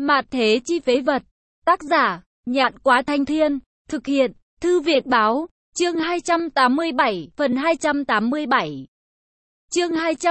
Mạt thế chi phế vật. Tác giả, Nhạn Quá Thanh Thiên. Thực hiện, Thư Việt Báo. Chương 287, phần 287. Chương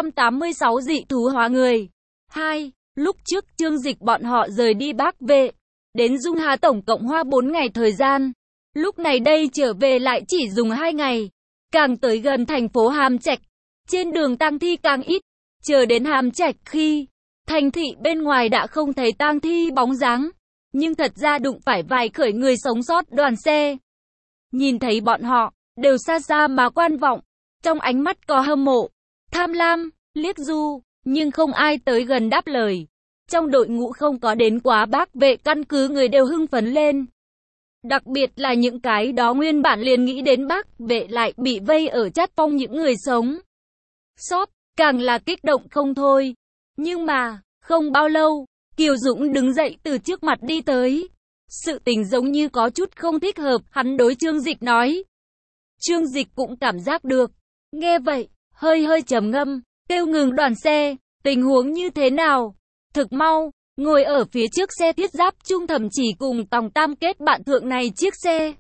286 dị thú hóa người. 2. Lúc trước Trương Dịch bọn họ rời đi Bắc Vệ, đến Dung Hà tổng cộng hoa 4 ngày thời gian. Lúc này đây trở về lại chỉ dùng 2 ngày. Càng tới gần thành phố Hàm Trạch, trên đường tang thi càng ít. Chờ đến Hàm Trạch khi thành thị bên ngoài đã không thấy tang thi bóng dáng, nhưng thật ra đụng phải vài khởi người sống sót đoàn xe. Nhìn thấy bọn họ, đều xa xa mà quan vọng, trong ánh mắt có hâm mộ, tham lam, liếc du, nhưng không ai tới gần đáp lời. Trong đội ngũ không có đến quá Bắc Vệ căn cứ người đều hưng phấn lên. Đặc biệt là những cái đó nguyên bản liền nghĩ đến Bắc Vệ lại bị vây ở Chát Phong những người sống sót, càng là kích động không thôi. Nhưng mà, không bao lâu, Kiều Dũng đứng dậy từ trước mặt đi tới. Sự tình giống như có chút không thích hợp, hắn đối Trương Dịch nói. Trương Dịch cũng cảm giác được. Nghe vậy, hơi trầm ngâm, kêu ngừng đoàn xe. Tình huống như thế nào? Thực mau, ngồi ở phía trước xe thiết giáp Trung Thẩm chỉ cùng Tòng Tam kết bạn thượng này chiếc xe.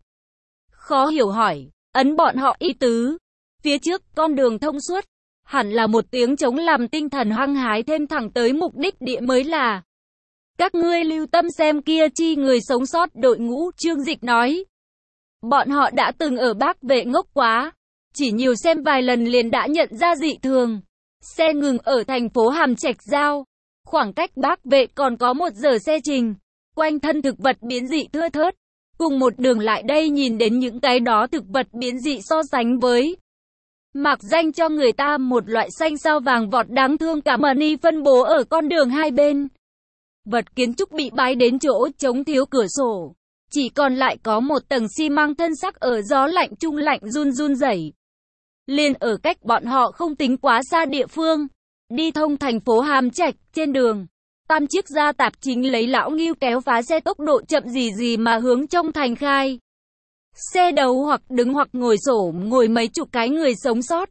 Khó hiểu hỏi, ấn bọn họ ý tứ. Phía trước, con đường thông suốt. Hẳn là một tiếng trống làm tinh thần hăng hái thêm thẳng tới mục đích địa mới là. Các ngươi lưu tâm xem kia chi người sống sót đội ngũ, Trương Dịch nói. Bọn họ đã từng ở Bắc Vệ ngốc quá, chỉ nhiều xem vài lần liền đã nhận ra dị thường. Xe ngừng ở thành phố Hàm Trạch Giao, khoảng cách Bắc Vệ còn có 1 giờ xe trình. Quanh thân thực vật biến dị thưa thớt, cùng một đường lại đây nhìn đến những cái đó thực vật biến dị so sánh với mạc danh cho người ta một loại xanh sao vàng vọt đáng thương cả mani phân bố ở con đường hai bên. Vật kiến trúc bị bái đến chỗ trống thiếu cửa sổ, chỉ còn lại có một tầng xi măng thân sắc ở gió lạnh trung lạnh run rẩy. Liền ở cách bọn họ không tính quá xa địa phương, đi thông thành phố Hàm Trạch, trên đường, tam chiếc gia tạp chính lấy lão Ngưu kéo phá xe tốc độ chậm gì mà hướng trong thành khai. Xe đấu hoặc đứng hoặc ngồi xổm ngồi mấy chục cái người sống sót.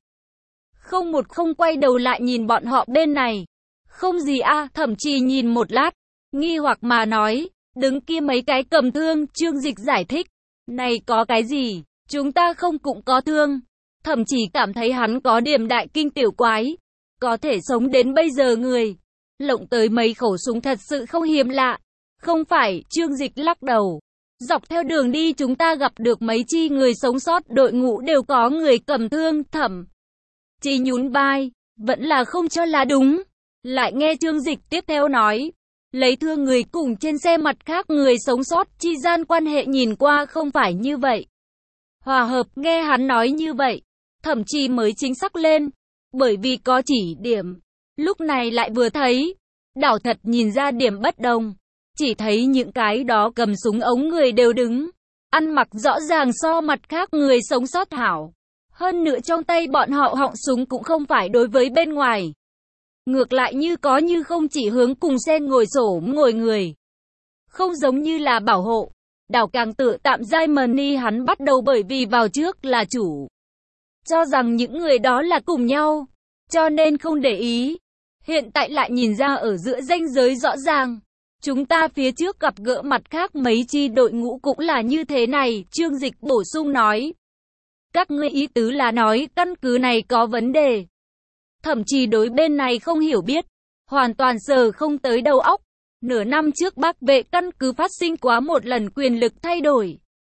Không một không quay đầu lại nhìn bọn họ bên này. Không gì thậm chí nhìn một lát, nghi hoặc mà nói, đứng kia mấy cái cầm thương, Trương Dịch giải thích. Này có cái gì, chúng ta không cũng có thương. Thậm chí cảm thấy hắn có điểm đại kinh tiểu quái. Có thể sống đến bây giờ người. Lộng tới mấy khẩu súng thật sự không hiếm lạ. Không phải, Trương Dịch lắc đầu. Dọc theo đường đi chúng ta gặp được mấy chi người sống sót đội ngũ đều có người cầm thương, Thẩm chỉ nhún vai, vẫn là không cho là đúng. Lại nghe Trương Dịch tiếp theo nói, lấy thương người cùng trên xe mặt khác người sống sót chi gian quan hệ nhìn qua không phải như vậy. Hòa hợp, nghe hắn nói như vậy, Thẩm chỉ mới chính xác lên, bởi vì có chỉ điểm. Lúc này lại vừa thấy, đảo thật nhìn ra điểm bất đồng. Chỉ thấy những cái đó cầm súng ống người đều đứng, ăn mặc rõ ràng so mặt khác người sống sót hảo. Hơn nữa trong tay bọn họ họng súng cũng không phải đối với bên ngoài. Ngược lại như có như không chỉ hướng cùng xe ngồi xổm ngồi người. Không giống như là bảo hộ. Đảo càng tự tạm giai mani hắn bắt đầu bởi vì vào trước là chủ. Cho rằng những người đó là cùng nhau. Cho nên không để ý. Hiện tại lại nhìn ra ở giữa ranh giới rõ ràng. Chúng ta phía trước gặp gỡ mặt khác mấy chi đội ngũ cũng là như thế này, Trương Dịch bổ sung nói. Các ngươi ý tứ là nói căn cứ này có vấn đề. Thậm chí đối bên này không hiểu biết, hoàn toàn sờ không tới đầu óc. Nửa năm trước Bắc Vệ căn cứ phát sinh quá một lần quyền lực thay đổi.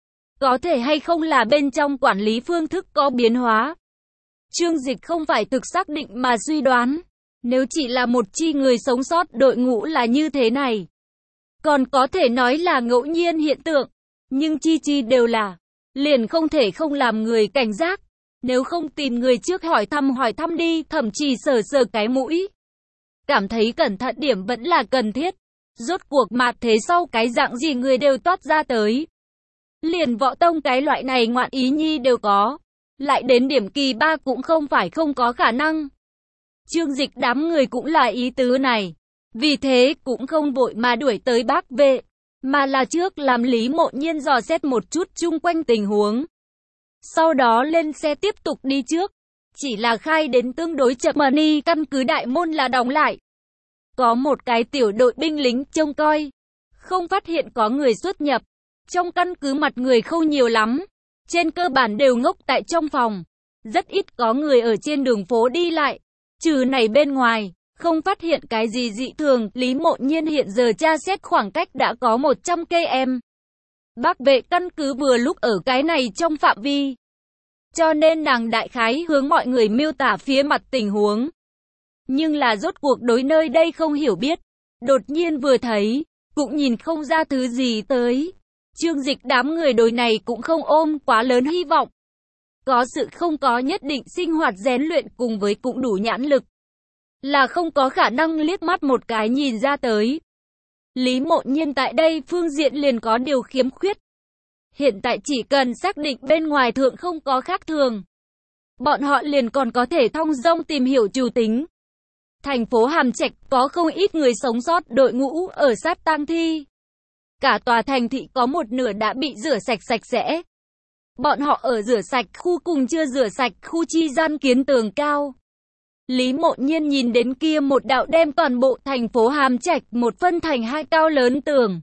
Có thể hay không là bên trong quản lý phương thức có biến hóa. Trương Dịch không phải thực xác định mà suy đoán. Nếu chỉ là một chi người sống sót đội ngũ là như thế này, còn có thể nói là ngẫu nhiên hiện tượng, nhưng chi đều là, liền không thể không làm người cảnh giác. Nếu không tìm người trước hỏi thăm đi, thậm chí sờ cái mũi. Cảm thấy cẩn thận điểm vẫn là cần thiết. Rốt cuộc mạt thế sau cái dạng gì người đều toát ra tới. Liền võ tông cái loại này ngoạn ý nhi đều có. Lại đến điểm kỳ 3 cũng không phải không có khả năng. Trương Dịch đám người cũng là ý tứ này. Vì thế cũng không vội mà đuổi tới Bắc Vệ, mà là trước làm Lý Mộ Nhiên dò xét một chút chung quanh tình huống. Sau đó lên xe tiếp tục đi trước. Chỉ là khai đến tương đối chậm mani căn cứ đại môn là đóng lại. Có một cái tiểu đội binh lính trông coi. không phát hiện có người xuất nhập. Trong căn cứ mặt người không nhiều lắm, trên cơ bản đều ngốc tại trong phòng. Rất ít có người ở trên đường phố đi lại. Trừ này bên ngoài, không phát hiện cái gì dị thường. Lý Mộ Nhiên hiện giờ tra xét khoảng cách đã có 100 km. Bác vệ căn cứ vừa lúc ở cái này trong phạm vi. Cho nên nàng đại khái hướng mọi người miêu tả phía mặt tình huống. Nhưng là rốt cuộc đối nơi đây không hiểu biết. Đột nhiên vừa thấy, cũng nhìn không ra thứ gì tới. Trương Dịch đám người đối này cũng không ôm quá lớn hy vọng. Có sự không có nhất định sinh hoạt rèn luyện cùng với cũng đủ nhãn lực. Là không có khả năng liếc mắt một cái nhìn ra tới. Lý Mộ Nhiên tại đây phương diện liền có điều khiếm khuyết. Hiện tại chỉ cần xác định bên ngoài thượng không có khác thường. Bọn họ liền còn có thể thong dong tìm hiểu chủ tính. Thành phố Hàm Trạch có không ít người sống sót đội ngũ ở sát tang thi. Cả tòa thành thị có một nửa đã bị rửa sạch sẽ. Bọn họ ở rửa sạch khu cùng chưa rửa sạch khu chi gian kiến tường cao. Lý Mộ Nhiên nhìn đến kia một đạo đem toàn bộ thành phố Hàm Trạch một phân thành hai cao lớn tường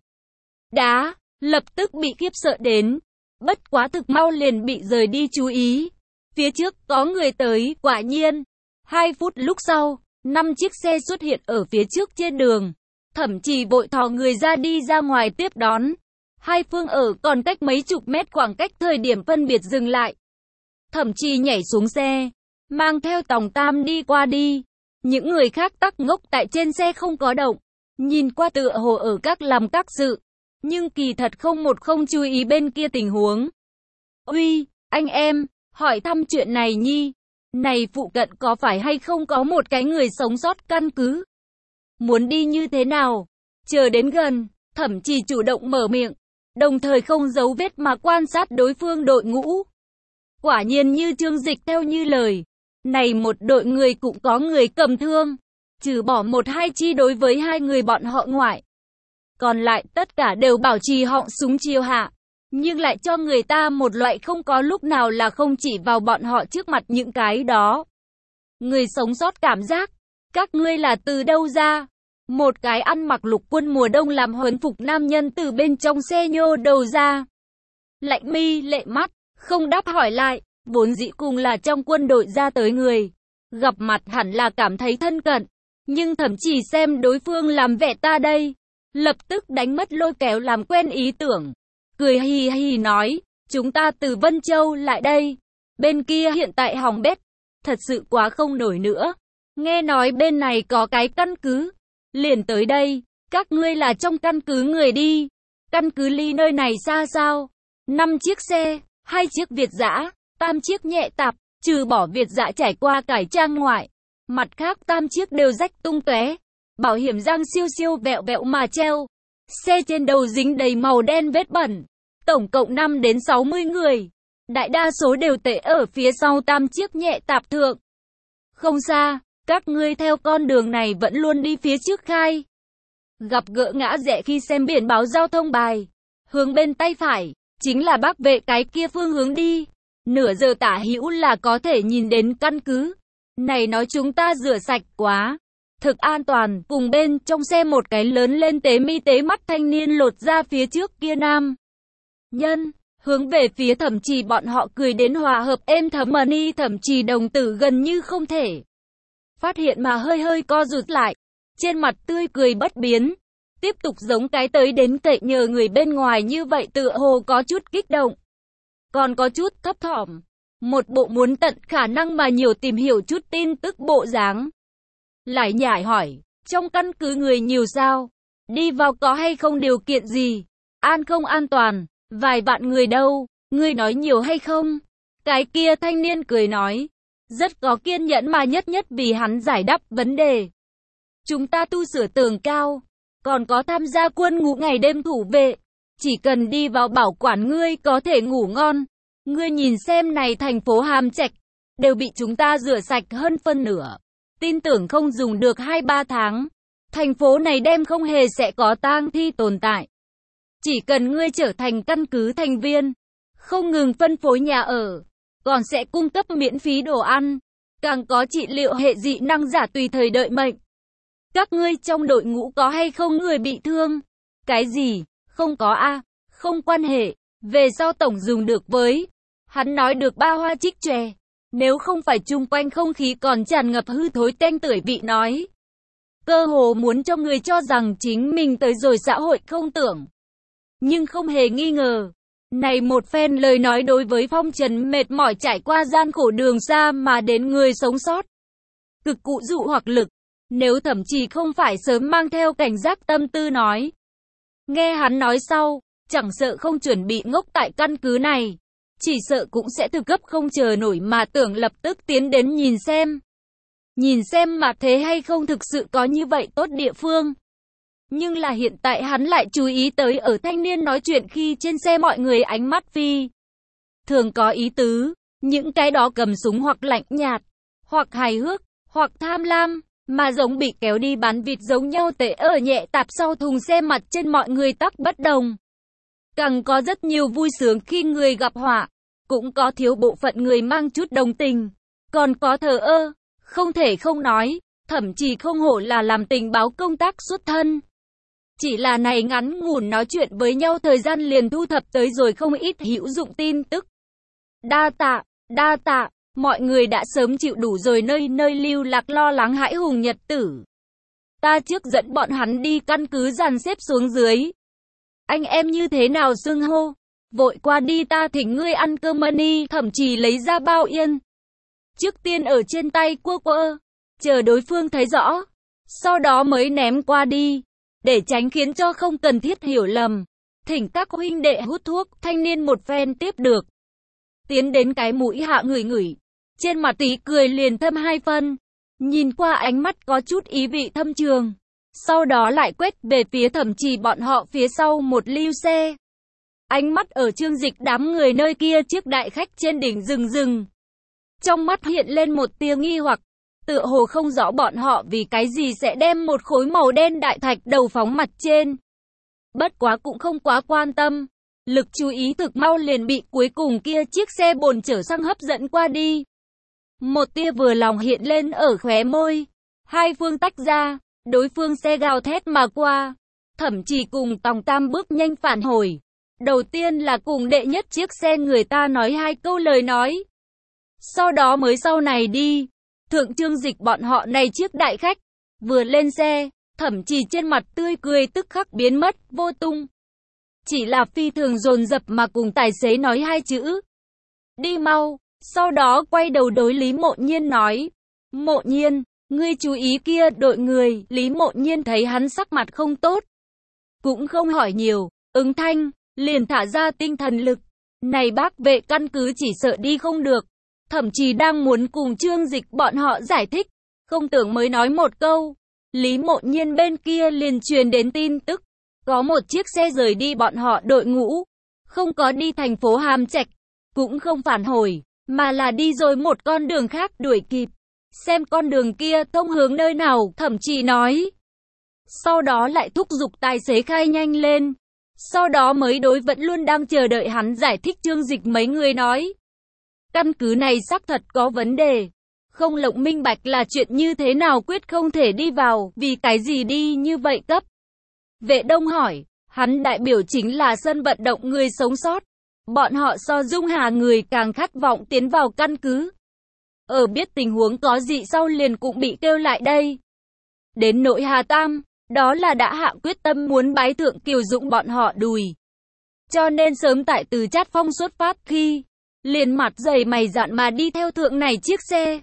đá, lập tức bị khiếp sợ đến. Bất quá thực mau liền bị rời đi chú ý. Phía trước có người tới, quả nhiên. 2 phút lúc sau, 5 chiếc xe xuất hiện ở phía trước trên đường. Thẩm Trì vội thò người ra đi ra ngoài tiếp đón. Hai phương ở còn cách mấy chục mét khoảng cách thời điểm phân biệt dừng lại. Thẩm Trì nhảy xuống xe, mang theo Tòng Tam đi qua đi. Những người khác tắc ngốc tại trên xe không có động. Nhìn qua tựa hồ ở các làm các sự. Nhưng kỳ thật không chú ý bên kia tình huống. Uy, anh em, hỏi thăm chuyện này nhi. Này phụ cận có phải hay không có một cái người sống sót căn cứ? Muốn đi như thế nào? Chờ đến gần, Thẩm Trì chủ động mở miệng. Đồng thời không giấu vết mà quan sát đối phương đội ngũ. Quả nhiên như Trương Dịch theo như lời. Này một đội người cũng có người cầm thương. Trừ bỏ 1-2 chi đối với 2 người bọn họ ngoại. Còn lại tất cả đều bảo trì họng súng chiêu hạ. Nhưng lại cho người ta một loại không có lúc nào là không chỉ vào bọn họ trước mặt những cái đó. Người sống sót cảm giác. Các ngươi là từ đâu ra? Một cái ăn mặc lục quân mùa đông làm huấn phục nam nhân từ bên trong xe nhô đầu ra. Lạnh mi lệ mắt, không đáp hỏi lại, vốn dĩ cùng là trong quân đội ra tới người. Gặp mặt hẳn là cảm thấy thân cận, nhưng thậm chí xem đối phương làm vẻ ta đây. Lập tức đánh mất lôi kéo làm quen ý tưởng. Cười hì hì nói, chúng ta từ Vân Châu lại đây. Bên kia hiện tại hỏng bét, thật sự quá không nổi nữa. Nghe nói bên này có cái căn cứ. Liền tới đây, các ngươi là trong căn cứ người đi. Căn cứ ly nơi này xa sao? 5 chiếc xe, 2 chiếc Việt dã, 3 chiếc nhẹ tạp, trừ bỏ Việt dã trải qua cải trang ngoại. Mặt khác 3 chiếc đều rách tung tóe. Bảo hiểm răng siêu siêu vẹo vẹo mà treo. Xe trên đầu dính đầy màu đen vết bẩn. Tổng cộng 5 đến 60 người. Đại đa số đều tệ ở phía sau 3 chiếc nhẹ tạp thượng. Không xa. Các ngươi theo con đường này vẫn luôn đi phía trước khai. Gặp gỡ ngã rẽ khi xem biển báo giao thông bài. Hướng bên tay phải, chính là bác vệ cái kia phương hướng đi. Nửa giờ tả hữu là có thể nhìn đến căn cứ. Này nói chúng ta rửa sạch quá. Thực an toàn, cùng bên trong xe một cái lớn lên tế mi tế mắt thanh niên lột ra phía trước kia nam nhân. Hướng về phía Thẩm Trì bọn họ cười đến hòa hợp êm thấm mà ni Thẩm Trì đồng tử gần như không thể phát hiện mà hơi co rụt lại, trên mặt tươi cười bất biến, tiếp tục giống cái tới đến cậy nhờ người bên ngoài như vậy tựa hồ có chút kích động, còn có chút thấp thỏm, một bộ muốn tận khả năng mà nhiều tìm hiểu chút tin tức bộ dáng. Lại nhải hỏi, trong căn cứ người nhiều sao? Đi vào có hay không điều kiện gì? An không an toàn? Vài vạn người đâu? Ngươi nói nhiều hay không? Cái kia thanh niên cười nói. Rất có kiên nhẫn mà nhất vì hắn giải đáp vấn đề. Chúng ta tu sửa tường cao, còn có tham gia quân ngũ ngày đêm thủ vệ. Chỉ cần đi vào bảo quản ngươi có thể ngủ ngon. Ngươi nhìn xem này thành phố Hàm Trạch, đều bị chúng ta rửa sạch hơn phân nửa. Tin tưởng không dùng được 2-3 tháng. Thành phố này đem không hề sẽ có tang thi tồn tại. Chỉ cần ngươi trở thành căn cứ thành viên, không ngừng phân phối nhà ở, còn sẽ cung cấp miễn phí đồ ăn, càng có trị liệu hệ dị năng giả tùy thời đợi mệnh. Các ngươi trong đội ngũ có hay không người bị thương? Cái gì? Không có a, không quan hệ. Về sau tổng dùng được với. Hắn nói được ba hoa trích chòe. Nếu không phải chung quanh không khí còn tràn ngập hư thối tanh tưởi vị nói. Cơ hồ muốn cho người cho rằng chính mình tới rồi xã hội không tưởng. Nhưng không hề nghi ngờ. Này một phen lời nói đối với phong trần mệt mỏi trải qua gian khổ đường xa mà đến người sống sót. Cực cụ dụ hoặc lực. Nếu thậm chí không phải sớm mang theo cảnh giác tâm tư nói. Nghe hắn nói sau, chẳng sợ không chuẩn bị ngốc tại căn cứ này. Chỉ sợ cũng sẽ từ cấp không chờ nổi mà tưởng lập tức tiến đến nhìn xem. Nhìn xem mà thế hay không thực sự có như vậy tốt địa phương. Nhưng là hiện tại hắn lại chú ý tới ở thanh niên nói chuyện khi trên xe mọi người ánh mắt phi. Thường có ý tứ, những cái đó cầm súng hoặc lạnh nhạt, hoặc hài hước, hoặc tham lam, mà giống bị kéo đi bán vịt giống nhau tệ ở nhẹ tạp sau thùng xe mặt trên mọi người tắc bất đồng. Càng có rất nhiều vui sướng khi người gặp họa, cũng có thiếu bộ phận người mang chút đồng tình, còn có thờ ơ, không thể không nói, thậm chí không hổ là làm tình báo công tác xuất thân. Chỉ là này ngắn ngủn nói chuyện với nhau thời gian liền thu thập tới rồi không ít hữu dụng tin tức. Đa tạ, mọi người đã sớm chịu đủ rồi nơi nơi lưu lạc lo lắng hãi hùng nhật tử. Ta trước dẫn bọn hắn đi căn cứ dàn xếp xuống dưới. Anh em như thế nào xưng hô? Vội qua đi ta thỉnh ngươi ăn cơm money, thậm chí lấy ra bao yên. Trước tiên ở trên tay quơ, chờ đối phương thấy rõ, sau đó mới ném qua đi, để tránh khiến cho không cần thiết hiểu lầm. Thỉnh các huynh đệ hút thuốc, thanh niên một phen tiếp được. Tiến đến cái mũi hạ ngửi, trên mặt tí cười liền thâm hai phân, nhìn qua ánh mắt có chút ý vị thâm trường. Sau đó lại quét về phía thậm chí bọn họ phía sau một lưu xe. Ánh mắt ở Trương Dịch đám người nơi kia chiếc đại khách trên đỉnh rừng. Trong mắt hiện lên một tia nghi hoặc, tựa hồ không rõ bọn họ vì cái gì sẽ đem một khối màu đen đại thạch đầu phóng mặt trên. Bất quá cũng không quá quan tâm, lực chú ý thực mau liền bị cuối cùng kia chiếc xe bồn chở xăng hấp dẫn qua đi. Một tia vừa lòng hiện lên ở khóe môi, hai phương tách ra, đối phương xe gào thét mà qua, thậm chí cùng Tòng Tam bước nhanh phản hồi. Đầu tiên là cùng đệ nhất chiếc xe người ta nói hai câu lời nói. Sau đó mới sau này đi. Thượng Trương Dịch bọn họ này chiếc đại khách. Vừa lên xe, thậm chí trên mặt tươi cười tức khắc biến mất, vô tung. Chỉ là phi thường dồn dập mà cùng tài xế nói hai chữ. Đi mau. Sau đó quay đầu đối Lý Mộ Nhiên nói. Mộ Nhiên, ngươi chú ý kia đội người. Lý Mộ Nhiên thấy hắn sắc mặt không tốt. Cũng không hỏi nhiều, ứng thanh. Liền thả ra tinh thần lực. Này bác vệ căn cứ chỉ sợ đi không được. Thậm chí đang muốn cùng Trương Dịch bọn họ giải thích. Không tưởng mới nói một câu. Lý Mộ Nhiên bên kia liền truyền đến tin tức. Có một chiếc xe rời đi bọn họ đội ngũ. Không có đi thành phố Hàm Trạch. Cũng không phản hồi. Mà là đi rồi một con đường khác đuổi kịp. Xem con đường kia thông hướng nơi nào, thậm chí nói. Sau đó lại thúc giục tài xế khai nhanh lên. Sau đó mới đối vẫn luôn đang chờ đợi hắn giải thích Trương Dịch mấy người nói. Căn cứ này xác thật có vấn đề. Không lộng minh bạch là chuyện như thế nào quyết không thể đi vào, vì cái gì đi như vậy cấp. Vệ Đông hỏi, hắn đại biểu chính là sân vận động người sống sót. Bọn họ so Dung Hà người càng khát vọng tiến vào căn cứ. Ở biết tình huống có gì sau liền cũng bị kêu lại đây. Đến nội Hà Tam. Đó là đã hạ quyết tâm muốn bái thượng Kiều Dũng bọn họ đùi. Cho nên sớm tại từ Chát Phong xuất phát khi, liền mặt dày mày dạn mà đi theo thượng này chiếc xe.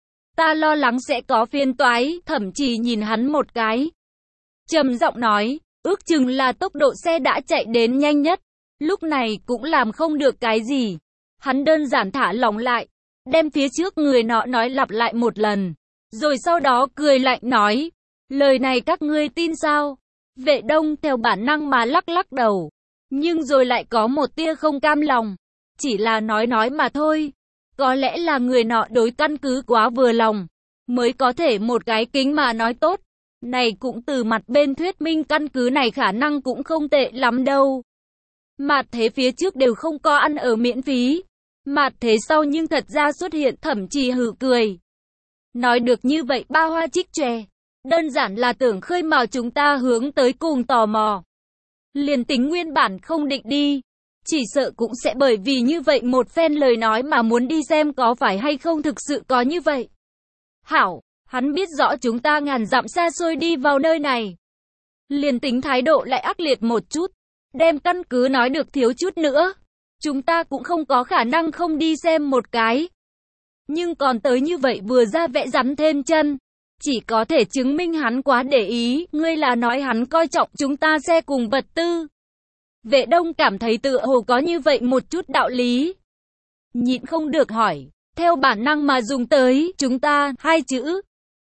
Ta lo lắng sẽ có phiền toái, thậm chí nhìn hắn một cái. Trầm giọng nói, ước chừng là tốc độ xe đã chạy đến nhanh nhất. Lúc này cũng làm không được cái gì. Hắn đơn giản thả lỏng lại, đem phía trước người nọ nói lặp lại một lần. Rồi sau đó cười lạnh nói. Lời này các ngươi tin sao? Vệ Đông theo bản năng mà lắc đầu. Nhưng rồi lại có một tia không cam lòng. Chỉ là nói mà thôi. Có lẽ là người nọ đối căn cứ quá vừa lòng. Mới có thể một cái kính mà nói tốt. Này cũng từ mặt bên thuyết minh căn cứ này khả năng cũng không tệ lắm đâu. Mà thế phía trước đều không có ăn ở miễn phí. Mà thế sau nhưng thật ra xuất hiện thậm chí hử cười. Nói được như vậy ba hoa trích chòe. Đơn giản là tưởng khơi mào chúng ta hướng tới cùng tò mò. Liền tính nguyên bản không định đi, chỉ sợ cũng sẽ bởi vì như vậy một phen lời nói mà muốn đi xem có phải hay không thực sự có như vậy. Hảo, hắn biết rõ chúng ta ngàn dặm xa xôi đi vào nơi này. Liền tính thái độ lại ác liệt một chút, đem căn cứ nói được thiếu chút nữa, chúng ta cũng không có khả năng không đi xem một cái. Nhưng còn tới như vậy vừa ra vẽ rắn thêm chân, chỉ có thể chứng minh hắn quá để ý, ngươi là nói hắn coi trọng chúng ta xe cùng vật tư. Vệ Đông cảm thấy tựa hồ có như vậy một chút đạo lý. Nhịn không được hỏi, theo bản năng mà dùng tới chúng ta hai chữ.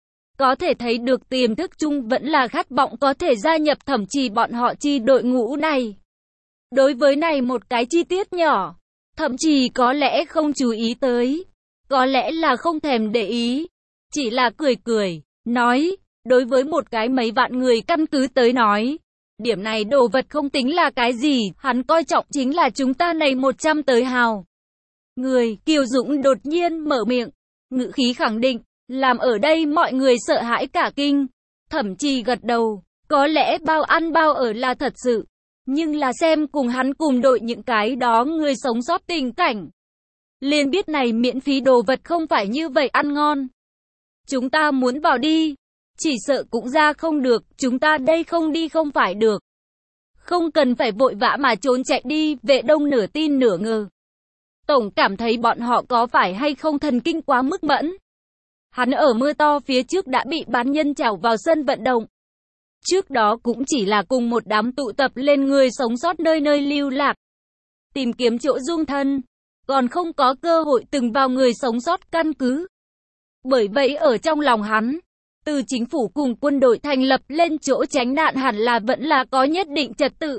Có thể thấy được tiềm thức chung vẫn là khát vọng có thể gia nhập Thẩm Trì bọn họ chi đội ngũ này. Đối với này một cái chi tiết nhỏ, Thẩm Trì có lẽ không chú ý tới, có lẽ là không thèm để ý, chỉ là cười cười, nói, đối với một cái mấy vạn người căn cứ tới nói, điểm này đồ vật không tính là cái gì, hắn coi trọng chính là chúng ta này 100 tới hào. Người, Kiều Dũng đột nhiên mở miệng, ngữ khí khẳng định, làm ở đây mọi người sợ hãi cả kinh. Thẩm Trì gật đầu, có lẽ bao ăn bao ở là thật sự, nhưng là xem cùng hắn cùng đội những cái đó người sống sót tình cảnh. Liền biết này miễn phí đồ vật không phải như vậy ăn ngon. Chúng ta muốn vào đi, chỉ sợ cũng ra không được, chúng ta đây không đi không phải được. Không cần phải vội vã mà trốn chạy đi, Vệ Đông nửa tin nửa ngờ. Tổng cảm thấy bọn họ có phải hay không thần kinh quá mức mẫn. Hắn ở mưa to phía trước đã bị bán nhân trảo vào sân vận động. Trước đó cũng chỉ là cùng một đám tụ tập lên người sống sót nơi nơi lưu lạc. Tìm kiếm chỗ dung thân, còn không có cơ hội từng vào người sống sót căn cứ. Bởi vậy ở trong lòng hắn, từ chính phủ cùng quân đội thành lập lên chỗ tránh nạn hẳn là vẫn là có nhất định trật tự.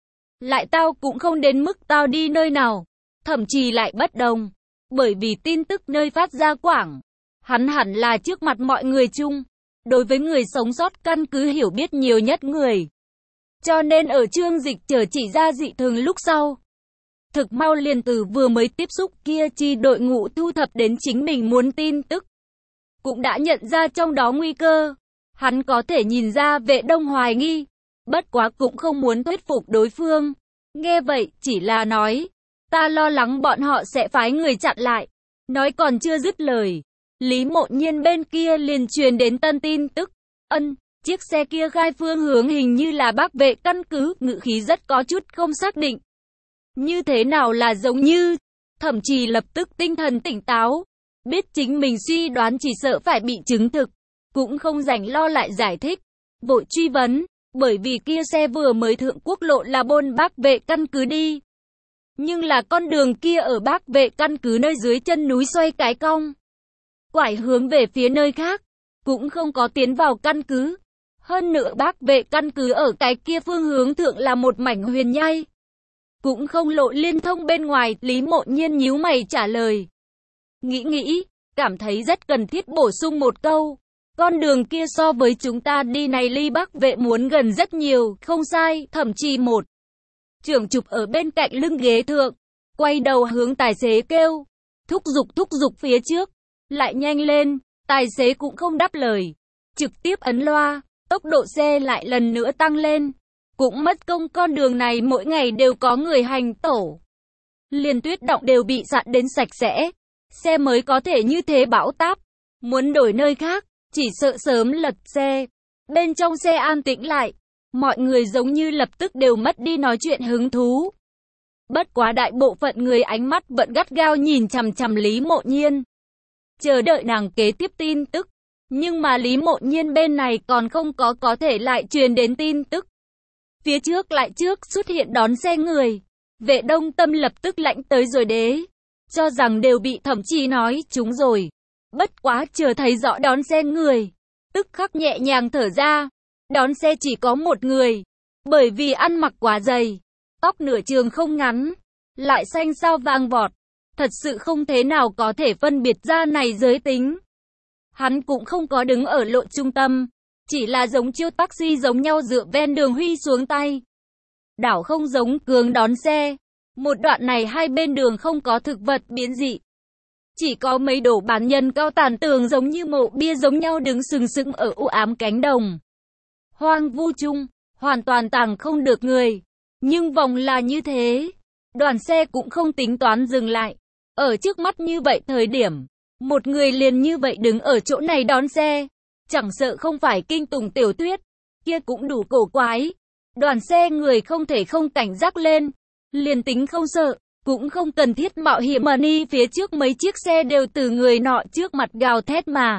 Lại tao cũng không đến mức tao đi nơi nào, Thậm chí lại bất đồng. Bởi vì tin tức nơi phát ra quảng, hắn hẳn là trước mặt mọi người chung. Đối với người sống sót căn cứ hiểu biết nhiều nhất người. Cho nên ở chương dịch chờ chỉ ra dị thường lúc sau. Thực mau liền từ vừa mới tiếp xúc kia chi đội ngũ thu thập đến chính mình muốn tin tức. Cũng đã nhận ra trong đó nguy cơ. Hắn có thể nhìn ra Vệ Đông hoài nghi. Bất quá cũng không muốn thuyết phục đối phương. Nghe vậy chỉ là nói. Ta lo lắng bọn họ sẽ phái người chặn lại. Nói còn chưa dứt lời. Lý Mộ Nhiên bên kia liền truyền đến tân tin tức. Chiếc xe kia khai phương hướng hình như là Bắc Vệ căn cứ, ngữ khí rất có chút không xác định. Như thế nào là giống như, Thậm chí lập tức tinh thần tỉnh táo. Biết chính mình suy đoán chỉ sợ phải bị chứng thực. Cũng không rảnh lo lại giải thích. Vội truy vấn, bởi vì kia xe vừa mới thượng quốc lộ là bôn Bắc Vệ căn cứ đi. Nhưng là con đường kia ở Bắc Vệ căn cứ nơi dưới chân núi xoay cái cong. Quải hướng về phía nơi khác, cũng không có tiến vào căn cứ. Hơn nữa Bắc Vệ căn cứ ở cái kia phương hướng thượng là một mảnh huyền nhai. Cũng không lộ liên thông bên ngoài, Lý Mộ Nhiên nhíu mày trả lời. Nghĩ, cảm thấy rất cần thiết bổ sung một câu. Con đường kia so với chúng ta đi này ly Bắc Vệ muốn gần rất nhiều, không sai, thậm chí một. Trưởng chụp ở bên cạnh lưng ghế thượng, quay đầu hướng tài xế kêu. Thúc giục phía trước. Lại nhanh lên, tài xế cũng không đáp lời. Trực tiếp ấn loa, tốc độ xe lại lần nữa tăng lên. Cũng mất công con đường này mỗi ngày đều có người hành tổ. Liền tuyết động đều bị dặn đến sạch sẽ. Xe mới có thể như thế bão táp. Muốn đổi nơi khác, chỉ sợ sớm lật xe. Bên trong xe an tĩnh lại. Mọi người giống như lập tức đều mất đi nói chuyện hứng thú. Bất quá đại bộ phận người ánh mắt vẫn gắt gao nhìn chằm chằm Lý Mộ Nhiên. Chờ đợi nàng kế tiếp tin tức. Nhưng mà Lý Mộ Nhiên bên này còn không có thể lại truyền đến tin tức. Phía trước lại trước xuất hiện đón xe người. Vệ Đông tâm lập tức lãnh tới rồi đế. Cho rằng đều bị Thẩm Trì nói chúng rồi. Bất quá chờ thấy rõ đón xe người. Tức khắc nhẹ nhàng thở ra. Đón xe chỉ có một người. Bởi vì ăn mặc quá dày. Tóc nửa trường không ngắn. Lại xanh sao vàng vọt. Thật sự không thế nào có thể phân biệt ra này giới tính. Hắn cũng không có đứng ở lộ trung tâm. Chỉ là giống chiêu taxi giống nhau dựa ven đường huy xuống tay. Đảo không giống Cường đón xe. Một đoạn này hai bên đường không có thực vật biến dị. Chỉ có mấy đổ bán nhân cao tàn tường giống như mộ bia giống nhau đứng sừng sững ở u ám cánh đồng. Hoang vu chung, hoàn toàn tàng không được người. Nhưng vòng là như thế. Đoàn xe cũng không tính toán dừng lại. Ở trước mắt như vậy thời điểm, một người liền như vậy đứng ở chỗ này đón xe. Chẳng sợ không phải kinh tùng tiểu thuyết, kia cũng đủ cổ quái. Đoàn xe người không thể không cảnh giác lên. Liền tính không sợ, cũng không cần thiết mạo hiểm mà đi phía trước mấy chiếc xe đều từ người nọ trước mặt gào thét mà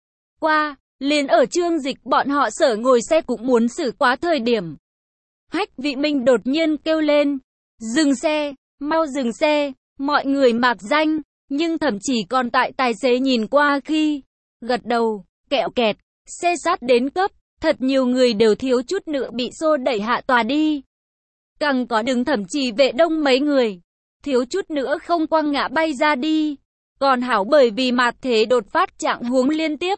qua. Liền ở Trương Dịch bọn họ sở ngồi xe cũng muốn xử quá thời điểm. Hách Vị Minh đột nhiên kêu lên, dừng xe, mau dừng xe, mọi người mạc danh, nhưng thậm chí còn tại tài xế nhìn qua khi gật đầu, kẹo kẹt, xe sát đến cấp, thật nhiều người đều thiếu chút nữa bị xô đẩy hạ tòa đi. Càng có đứng thậm chí vệ đông mấy người, thiếu chút nữa không quăng ngã bay ra đi. Còn hảo bởi vì mạt thế đột phát trạng huống liên tiếp.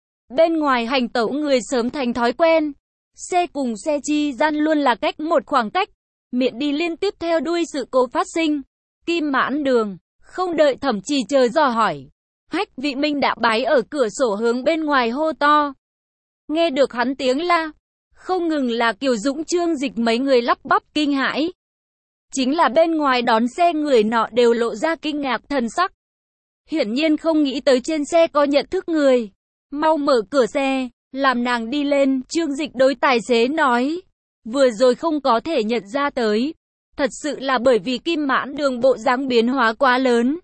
Bên ngoài hành tẩu người sớm thành thói quen. Xe cùng xe chi gian luôn là cách một khoảng cách. Miệng đi liên tiếp theo đuôi sự cố phát sinh. Kim Mãn Đường, không đợi thẩm trì chờ dò hỏi. Hách Vị Minh đã bái ở cửa sổ hướng bên ngoài hô to. Nghe được hắn tiếng la, không ngừng là Kiều Dũng Trương Dịch mấy người lắp bắp kinh hãi. Chính là bên ngoài đón xe người nọ đều lộ ra kinh ngạc thần sắc. Hiển nhiên không nghĩ tới trên xe có nhận thức người. Mau mở cửa xe, làm nàng đi lên, Trương Dịch đối tài xế nói. Vừa rồi không có thể nhận ra tới. Thật sự là bởi vì Kim Mãn Đường bộ dáng biến hóa quá lớn.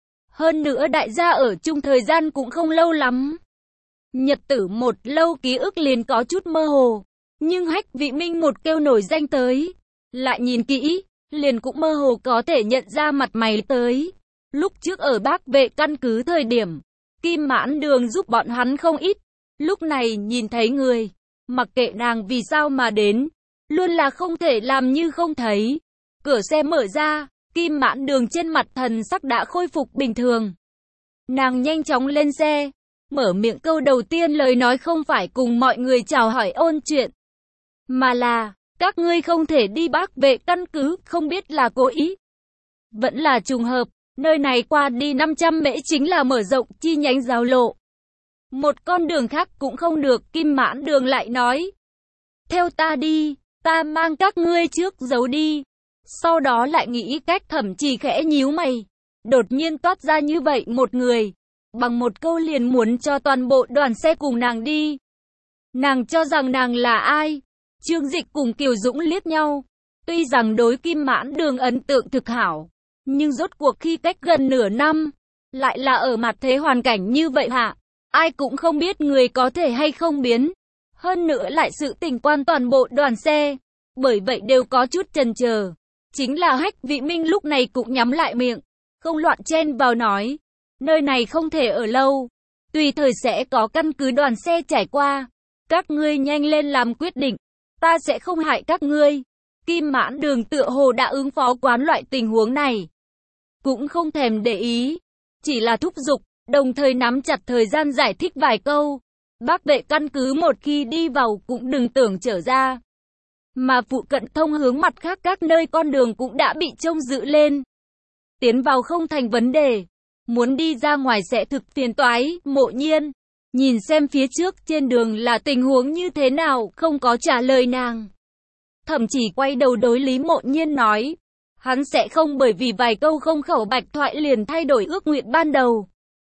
Hơn nữa đại gia ở chung thời gian cũng không lâu lắm. Nhật tử một lâu ký ức liền có chút mơ hồ. Nhưng Hách Vị Minh một kêu nổi danh tới. Lại nhìn kỹ, liền cũng mơ hồ có thể nhận ra mặt mày tới. Lúc trước ở Bác Vệ căn cứ thời điểm, Kim Mãn Đường giúp bọn hắn không ít. Lúc này nhìn thấy người, mặc kệ nàng vì sao mà đến, luôn là không thể làm như không thấy. Cửa xe mở ra, Kim Mãn Đường trên mặt thần sắc đã khôi phục bình thường. Nàng nhanh chóng lên xe, mở miệng câu đầu tiên lời nói không phải cùng mọi người chào hỏi ôn chuyện, mà là, các ngươi không thể đi Bác Vệ căn cứ, không biết là cố ý, vẫn là trùng hợp, nơi này qua đi 500 mễ chính là mở rộng chi nhánh giao lộ. Một con đường khác cũng không được, Kim Mãn Đường lại nói. Theo ta đi, ta mang các ngươi trước giấu đi. Sau đó lại nghĩ cách thẩm trì khẽ nhíu mày. Đột nhiên toát ra như vậy một người. Bằng một câu liền muốn cho toàn bộ đoàn xe cùng nàng đi. Nàng cho rằng nàng là ai? Trương Dịch cùng Kiều Dũng liếc nhau. Tuy rằng đối Kim Mãn Đường ấn tượng thực hảo. Nhưng rốt cuộc khi cách gần nửa năm. Lại là ở mặt thế hoàn cảnh như vậy hạ. Ai cũng không biết người có thể hay không biến. Hơn nữa lại sự tình quan toàn bộ đoàn xe. Bởi vậy đều có chút chần chờ. Chính là Hách Vị Minh lúc này cũng nhắm lại miệng. Không loạn chen vào nói. Nơi này không thể ở lâu. Tùy thời sẽ có căn cứ đoàn xe trải qua. Các ngươi nhanh lên làm quyết định. Ta sẽ không hại các ngươi. Kim Mãn Đường tựa hồ đã ứng phó quán loại tình huống này. Cũng không thèm để ý. Chỉ là thúc giục. Đồng thời nắm chặt thời gian giải thích vài câu. Bác Vệ căn cứ một khi đi vào cũng đừng tưởng trở ra. Mà phụ cận thông hướng mặt khác các nơi con đường cũng đã bị trông giữ lên. Tiến vào không thành vấn đề. Muốn đi ra ngoài sẽ thực phiền toái, Mộ Nhiên. Nhìn xem phía trước trên đường là tình huống như thế nào, không có trả lời nàng. Thậm chí quay đầu đối Lý Mộ Nhiên nói. Hắn sẽ không bởi vì vài câu không khẩu bạch thoại liền thay đổi ước nguyện ban đầu.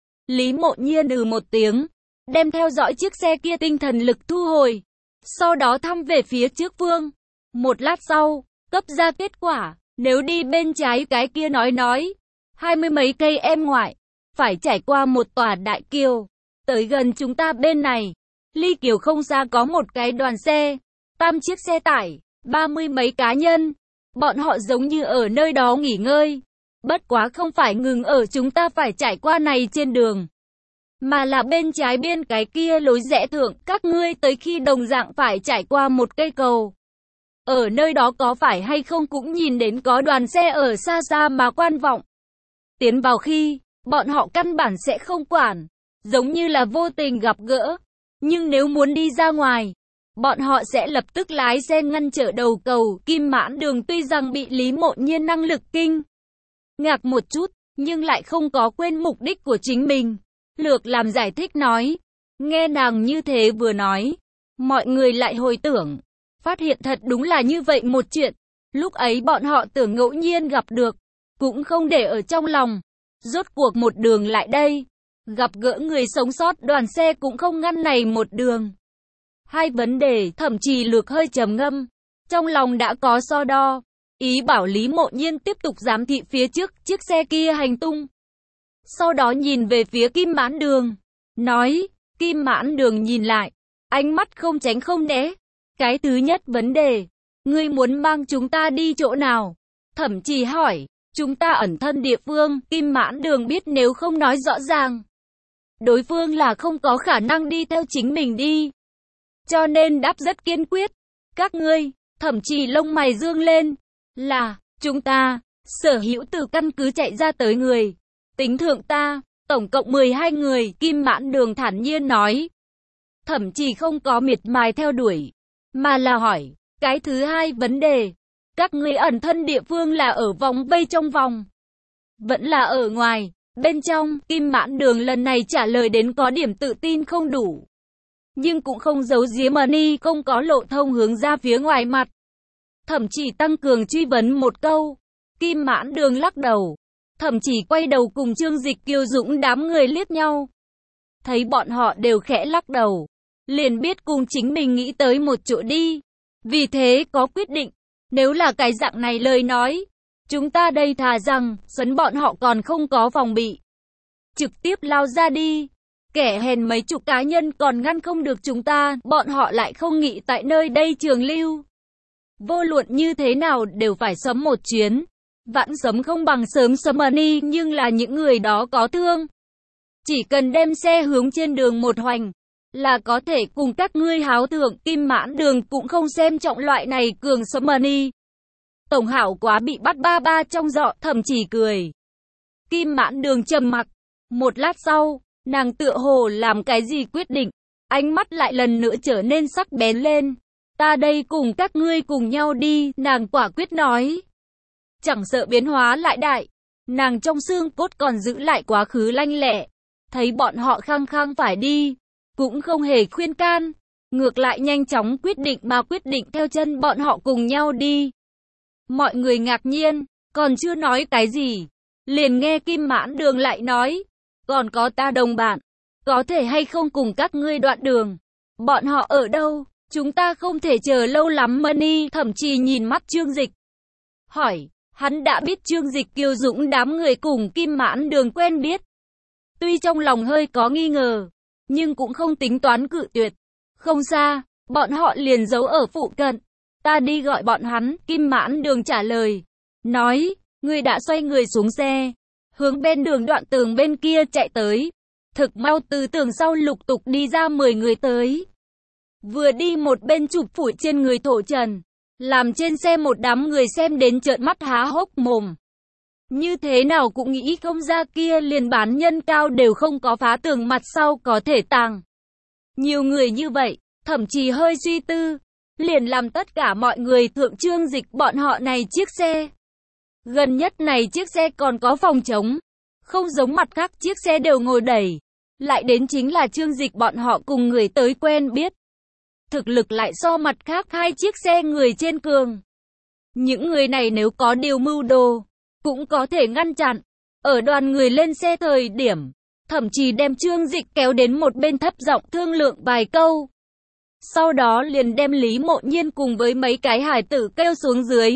Lý Mộ Nhiên một tiếng, đem theo dõi chiếc xe kia tinh thần lực thu hồi. Sau đó thăm về phía trước phương. Một lát sau, cấp ra kết quả, nếu đi bên trái cái kia nói. 20 mấy cây em ngoại, phải trải qua một tòa đại kiều. Tới gần chúng ta bên này, ly kiều không xa có một cái đoàn xe, 8 chiếc xe tải, 30 mấy cá nhân. Bọn họ giống như ở nơi đó nghỉ ngơi. Bất quá không phải ngừng ở chúng ta phải trải qua này trên đường. Mà là bên trái biên cái kia lối rẽ thượng, các ngươi tới khi đồng dạng phải trải qua một cây cầu. Ở nơi đó có phải hay không cũng nhìn đến có đoàn xe ở xa xa mà quan vọng. Tiến vào khi, bọn họ căn bản sẽ không quản, giống như là vô tình gặp gỡ. Nhưng nếu muốn đi ra ngoài, bọn họ sẽ lập tức lái xe ngăn trở đầu cầu. Kim Mãn Đường tuy rằng bị Lý Mộ Nhiên năng lực kinh ngạc một chút, nhưng lại không có quên mục đích của chính mình. Lược làm giải thích nói. Nghe nàng như thế vừa nói, mọi người lại hồi tưởng. Phát hiện thật đúng là như vậy một chuyện. Lúc ấy bọn họ tưởng ngẫu nhiên gặp được, cũng không để ở trong lòng. Rốt cuộc một đường lại đây, gặp gỡ người sống sót, đoàn xe cũng không ngăn này một đường. Hai vấn đề, Thẩm Trì Lược hơi trầm ngâm, trong lòng đã có so đo, ý bảo Lý Mộ Nhiên tiếp tục giám thị phía trước chiếc xe kia hành tung. Sau đó nhìn về phía Kim Mãn Đường, nói, Kim Mãn Đường nhìn lại, ánh mắt không tránh không né. Cái thứ nhất vấn đề, ngươi muốn mang chúng ta đi chỗ nào? Thẩm Trì hỏi, chúng ta ẩn thân địa phương, Kim Mãn Đường biết nếu không nói rõ ràng, đối phương là không có khả năng đi theo chính mình đi. Cho nên đáp rất kiên quyết, các ngươi, Thẩm Trì lông mày dương lên, là, chúng ta, sở hữu từ căn cứ chạy ra tới người. Tính thượng ta, tổng cộng 12 người, Kim Mãn Đường thản nhiên nói. Thẩm Trì không có miệt mài theo đuổi, mà là hỏi, cái thứ hai vấn đề, các ngươi ẩn thân địa phương là ở vòng vây trong vòng, vẫn là ở ngoài, bên trong? Kim Mãn Đường lần này trả lời đến có điểm tự tin không đủ, nhưng cũng không giấu giếm ni không có lộ thông hướng ra phía ngoài mặt. Thẩm Trì tăng cường truy vấn một câu, Kim Mãn Đường lắc đầu. Thẩm Trì quay đầu cùng Trương Dịch, Kiều Dũng đám người liếc nhau, thấy bọn họ đều khẽ lắc đầu, liền biết cùng chính mình nghĩ tới một chỗ đi. Vì thế có quyết định, nếu là cái dạng này lời nói, chúng ta đây thà rằng, sấn bọn họ còn không có phòng bị, trực tiếp lao ra đi. Kẻ hèn mấy chục cá nhân còn ngăn không được chúng ta, bọn họ lại không nghĩ tại nơi đây trường lưu. Vô luận như thế nào đều phải sớm một chuyến. Vãn sớm không bằng sớm sớm ni, nhưng là những người đó có thương. Chỉ cần đem xe hướng trên đường một hoành, là có thể cùng các ngươi háo thượng. Kim Mãn Đường cũng không xem trọng loại này cường sớm ni. Tổng hảo quá bị bắt ba ba trong dọ. Thẩm Trì cười. Kim Mãn Đường trầm mặc. Một lát sau, nàng tựa hồ làm cái gì quyết định, ánh mắt lại lần nữa trở nên sắc bén lên. Ta đây cùng các ngươi cùng nhau đi, nàng quả quyết nói. Chẳng sợ biến hóa lại đại, nàng trong xương cốt còn giữ lại quá khứ lanh lẹ. Thấy bọn họ khăng khăng phải đi, cũng không hề khuyên can, ngược lại nhanh chóng quyết định theo chân bọn họ cùng nhau đi. Mọi người ngạc nhiên, còn chưa nói cái gì, liền nghe Kim Mãn Đường lại nói, còn có ta đồng bạn, có thể hay không cùng các ngươi đoạn đường? Bọn họ ở đâu? Chúng ta không thể chờ lâu lắm ni. Thẩm Trì nhìn mắt Trương Dịch, hỏi, hắn đã biết Trương Dịch, Kiều Dũng đám người cùng Kim Mãn Đường quen biết. Tuy trong lòng hơi có nghi ngờ, nhưng cũng không tính toán cự tuyệt. Không xa, bọn họ liền giấu ở phụ cận. Ta đi gọi bọn hắn. Kim Mãn Đường trả lời, nói, người đã xoay người xuống xe, hướng bên đường đoạn tường bên kia chạy tới. Thực mau từ tường sau lục tục đi ra 10 người tới. Vừa đi một bên chụp phủi trên người thổ trần, làm trên xe một đám người xem đến trợn mắt há hốc mồm. Như thế nào cũng nghĩ không ra kia liền bán nhân cao đều không có phá tường mặt sau có thể tàng. Nhiều người như vậy, Thẩm Trì hơi suy tư, liền làm tất cả mọi người thượng Trương Dịch bọn họ này chiếc xe. Gần nhất này chiếc xe còn có phòng trống, không giống mặt khác chiếc xe đều ngồi đẩy. Lại đến chính là Trương Dịch bọn họ cùng người tới quen biết. Thực lực lại so mặt khác hai chiếc xe người trên cường. Những người này nếu có điều mưu đồ, cũng có thể ngăn chặn. Ở đoàn người lên xe thời điểm, Thẩm Trì đem Trương Dịch kéo đến một bên thấp giọng thương lượng vài câu. Sau đó liền đem Lý Mộ Nhiên cùng với mấy cái hài tử kêu xuống dưới.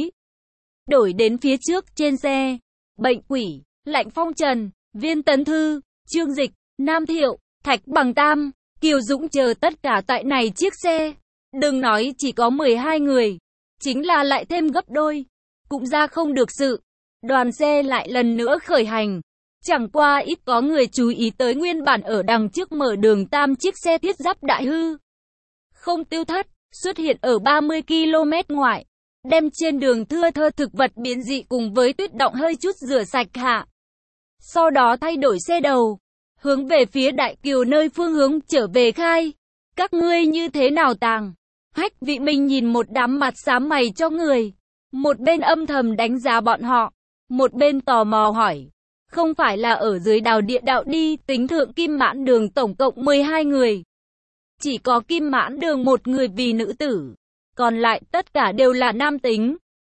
Đổi đến phía trước trên xe, Bệnh Quỷ, Lạnh Phong Trần, Viên Tấn Thư, Trương Dịch, Nam Thiệu, Thạch Bằng Tam, Kiều Dũng chờ tất cả tại này chiếc xe. Đừng nói chỉ có 12 người, chính là lại thêm gấp đôi, cũng ra không được sự. Đoàn xe lại lần nữa khởi hành. Chẳng qua ít có người chú ý tới nguyên bản ở đằng trước mở đường tam chiếc xe thiết giáp đại hư không tiêu thất, xuất hiện ở 30 km ngoại, đem trên đường thưa thơ thực vật biến dị cùng với tuyết động hơi chút rửa sạch hạ. Sau đó thay đổi xe đầu, hướng về phía Đại Kiều nơi phương hướng trở về khai. Các ngươi như thế nào tàng? Hách Vị Minh nhìn một đám mặt xám mày cho người, một bên âm thầm đánh giá bọn họ, một bên tò mò hỏi, không phải là ở dưới đào địa đạo đi? Tính thượng Kim Mãn Đường tổng cộng 12 người, chỉ có Kim Mãn Đường một người vì nữ tử, còn lại tất cả đều là nam tính.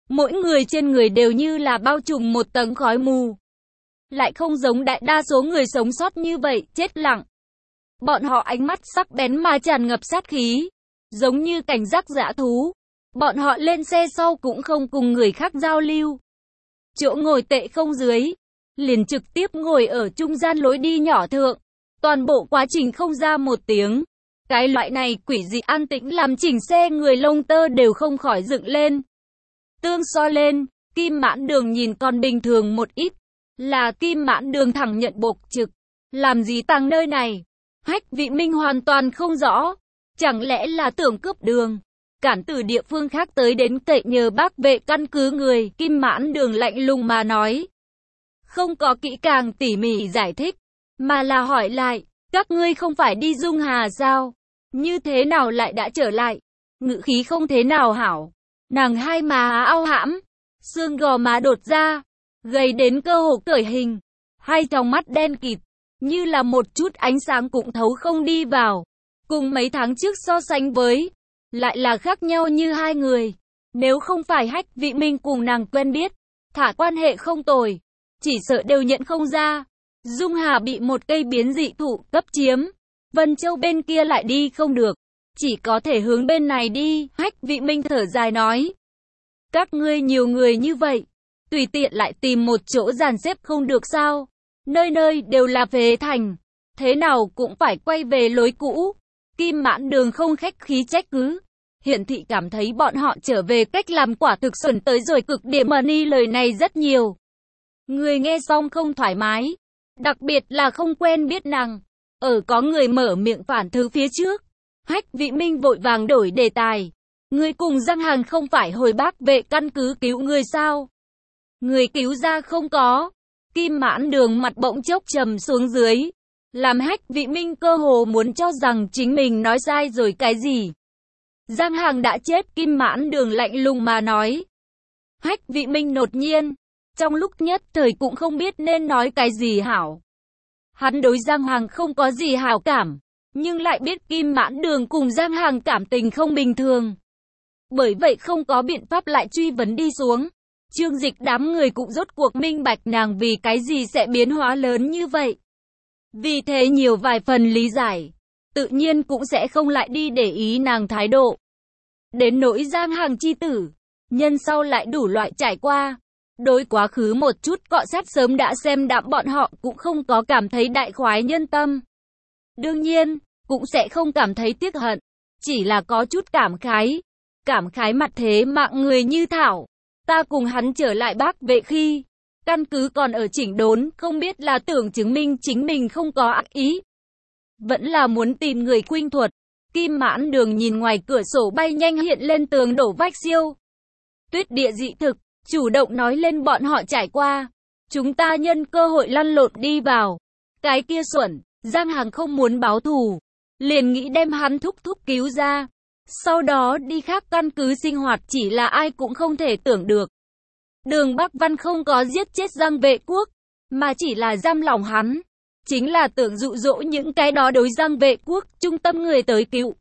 Mỗi người trên người đều như là bao trùm một tầng khói mù. Lại không giống đại đa số người sống sót như vậy, chết lặng. Bọn họ ánh mắt sắc bén mà tràn ngập sát khí, giống như cảnh giác dã thú. Bọn họ lên xe sau cũng không cùng người khác giao lưu. Chỗ ngồi tệ không dưới, liền trực tiếp ngồi ở trung gian lối đi nhỏ thượng. Toàn bộ quá trình không ra một tiếng. Cái loại này quỷ dị an tĩnh làm chỉnh xe người lông tơ đều không khỏi dựng lên. Tương so lên, Kim Mãn Đường nhìn còn bình thường một ít. Là Kim Mãn Đường thẳng nhận bộc trực. Làm gì tăng nơi này? Hách Vị Minh hoàn toàn không rõ. Chẳng lẽ là tưởng cướp đường? Cản từ địa phương khác tới đến cậy nhờ bác vệ căn cứ người. Kim Mãn Đường lạnh lùng mà nói. Không có kỹ càng tỉ mỉ giải thích. Mà là hỏi lại. Các ngươi không phải đi Dung Hà sao? Như thế nào lại đã trở lại? Ngữ khí không thế nào hảo. Nàng hai má ao hãm. Xương gò má đột ra. Gầy đến cơ hồ cởi hình. Hai tròng mắt đen kịt. Như là một chút ánh sáng cũng thấu không đi vào. Cùng mấy tháng trước so sánh với. Lại là khác nhau như hai người. Nếu không phải Hách Vị Minh cùng nàng quen biết. Thả quan hệ không tồi. Chỉ sợ đều nhận không ra. Dung Hà bị một cây biến dị thụ cấp chiếm. Vân Châu bên kia lại đi không được. Chỉ có thể hướng bên này đi. Hách Vị Minh thở dài nói. Các ngươi nhiều người như vậy. Tùy tiện lại tìm một chỗ dàn xếp không được sao. Nơi nơi đều là phế thành. Thế nào cũng phải quay về lối cũ. Kim Mãn Đường không khách khí trách cứ. Hiển thị cảm thấy bọn họ trở về cách làm quả thực xuẩn tới rồi cực điểm mà ni lời này rất nhiều. Người nghe xong không thoải mái. Đặc biệt là không quen biết nàng. Có người mở miệng phản thứ phía trước. Hách Vị Minh vội vàng đổi đề tài. Người cùng Giang Hàng không phải hồi bác vệ căn cứ cứu người sao? Người cứu ra không có. Kim Mãn Đường mặt bỗng chốc trầm xuống dưới. Làm Hách Vị Minh cơ hồ muốn cho rằng chính mình nói sai rồi cái gì. Giang Hàng đã chết. Kim Mãn Đường lạnh lùng mà nói. Hách Vị Minh đột nhiên. Trong lúc nhất thời cũng không biết nên nói cái gì hảo. Hắn đối Giang Hàng không có gì hảo cảm. Nhưng lại biết Kim Mãn Đường cùng Giang Hàng cảm tình không bình thường. Bởi vậy không có biện pháp lại truy vấn đi xuống. Trương Dịch đám người cũng rốt cuộc minh bạch nàng vì cái gì sẽ biến hóa lớn như vậy. Vì thế nhiều vài phần lý giải. Tự nhiên cũng sẽ không lại đi để ý nàng thái độ. Đến nỗi Giang Hàng chi tử. Nhân sau lại đủ loại trải qua. Đối quá khứ một chút cọ sát sớm đã xem đạm bọn họ cũng không có cảm thấy đại khoái nhân tâm. Đương nhiên, cũng sẽ không cảm thấy tiếc hận. Chỉ là có chút cảm khái. Cảm khái mặt thế mạng người như Thảo. Ta cùng hắn trở lại bác vệ khi. Căn cứ còn ở chỉnh đốn, không biết là tưởng chứng minh chính mình không có ác ý. Vẫn là muốn tìm người khuynh thuật. Kim Mãn Đường nhìn ngoài cửa sổ bay nhanh hiện lên tường đổ vách siêu. Tuyết địa dị thực, chủ động nói lên bọn họ trải qua. Chúng ta nhân cơ hội lăn lộn đi vào. Cái kia xuẩn, Giang Hàng không muốn báo thù. Liền nghĩ đem hắn thúc cứu ra. Sau đó đi khác căn cứ sinh hoạt chỉ là ai cũng không thể tưởng được. Đường Bắc Văn không có giết chết Giang Vệ Quốc, mà chỉ là giam lỏng hắn. Chính là tưởng dụ dỗ những cái đó đối Giang Vệ Quốc trung tâm người tới cứu.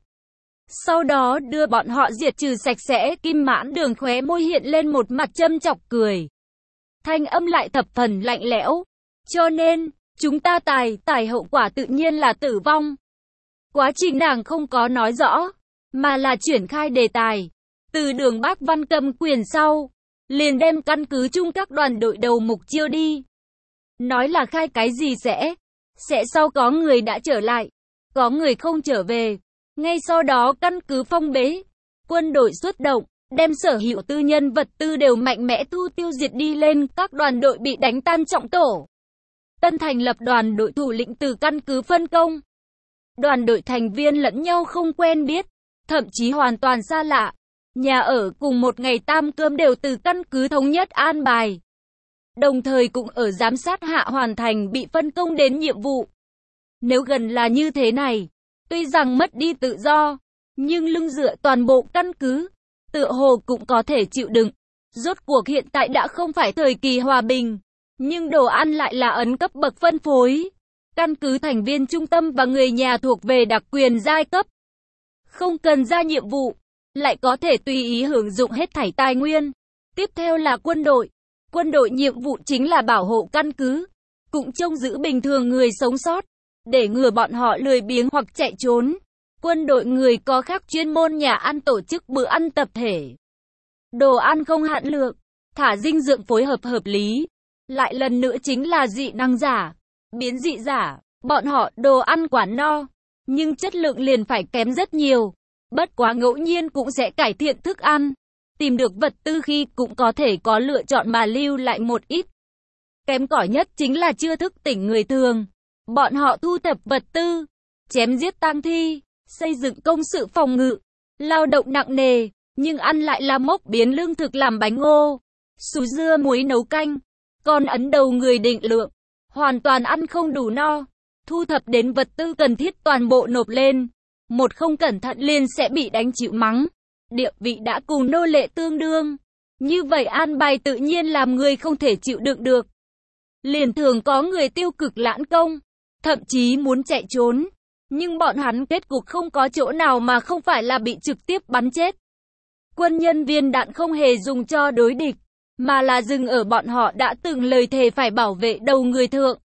Sau đó đưa bọn họ diệt trừ sạch sẽ. Kim Mãn Đường khóe môi hiện lên một mặt châm chọc cười. Thanh âm lại thập phần lạnh lẽo. Cho nên, chúng ta tài hậu quả tự nhiên là tử vong. Quá trình nàng không có nói rõ, mà là triển khai đề tài. Từ Đường Bắc Văn cầm quyền sau, liền đem căn cứ chung các đoàn đội đầu mục chiêu đi. Nói là khai cái gì sẽ sau có người đã trở lại, có người không trở về. Ngay sau đó căn cứ phong bế, quân đội xuất động, đem sở hữu tư nhân vật tư đều mạnh mẽ tiêu diệt đi lên, các đoàn đội bị đánh tan trọng tổ. Tân thành lập đoàn đội thủ lĩnh từ căn cứ phân công. Đoàn đội thành viên lẫn nhau không quen biết, thậm chí hoàn toàn xa lạ. Nhà ở cùng một ngày tam cơm đều từ căn cứ thống nhất an bài. Đồng thời cũng ở giám sát hạ hoàn thành bị phân công đến nhiệm vụ. Nếu gần là như thế này, tuy rằng mất đi tự do, nhưng lưng dựa toàn bộ căn cứ, tựa hồ cũng có thể chịu đựng. Rốt cuộc hiện tại đã không phải thời kỳ hòa bình, nhưng đồ ăn lại là ấn cấp bậc phân phối. Căn cứ thành viên trung tâm và người nhà thuộc về đặc quyền giai cấp. Không cần ra nhiệm vụ, lại có thể tùy ý hưởng dụng hết thảy tài nguyên. Tiếp theo là quân đội. Quân đội nhiệm vụ chính là bảo hộ căn cứ, cũng trông giữ bình thường người sống sót, để ngừa bọn họ lười biếng hoặc chạy trốn. Quân đội người có khác chuyên môn nhà ăn tổ chức bữa ăn tập thể. Đồ ăn không hạn lượng, thả dinh dưỡng phối hợp hợp lý. Lại lần nữa chính là dị năng giả, biến dị giả. Bọn họ đồ ăn quả no, nhưng chất lượng liền phải kém rất nhiều. Bất quá ngẫu nhiên cũng sẽ cải thiện thức ăn. Tìm được vật tư khi cũng có thể có lựa chọn mà lưu lại một ít. Kém cỏi nhất chính là chưa thức tỉnh người thường. Bọn họ thu thập vật tư, chém giết tang thi, xây dựng công sự phòng ngự, lao động nặng nề, nhưng ăn lại là mốc biến lương thực làm bánh ngô, sú dưa muối nấu canh, còn ấn đầu người định lượng, hoàn toàn ăn không đủ no. Thu thập đến vật tư cần thiết toàn bộ nộp lên, một không cẩn thận liền sẽ bị đánh chịu mắng. Địa vị đã cùng nô lệ tương đương, như vậy an bài tự nhiên làm người không thể chịu đựng được. Liền thường có người tiêu cực lãng công, thậm chí muốn chạy trốn, nhưng bọn hắn kết cục không có chỗ nào mà không phải là bị trực tiếp bắn chết. Quân nhân viên đạn không hề dùng cho đối địch, mà là dừng ở bọn họ đã từng lời thề phải bảo vệ đầu người thượng.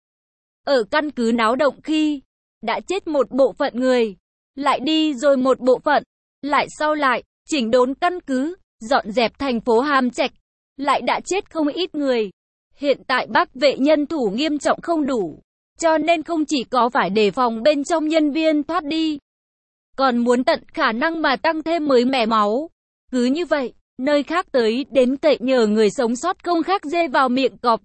Ở căn cứ náo động khi đã chết một bộ phận người, lại đi rồi một bộ phận, lại sau lại chỉnh đốn căn cứ, dọn dẹp thành phố Hàm Trạch, lại đã chết không ít người. Hiện tại Bắc vệ nhân thủ nghiêm trọng không đủ, cho nên không chỉ có phải đề phòng bên trong nhân viên thoát đi, còn muốn tận khả năng mà tăng thêm mới mẻ máu. Cứ như vậy, nơi khác tới đến cậy nhờ người sống sót không khác dê vào miệng cọp.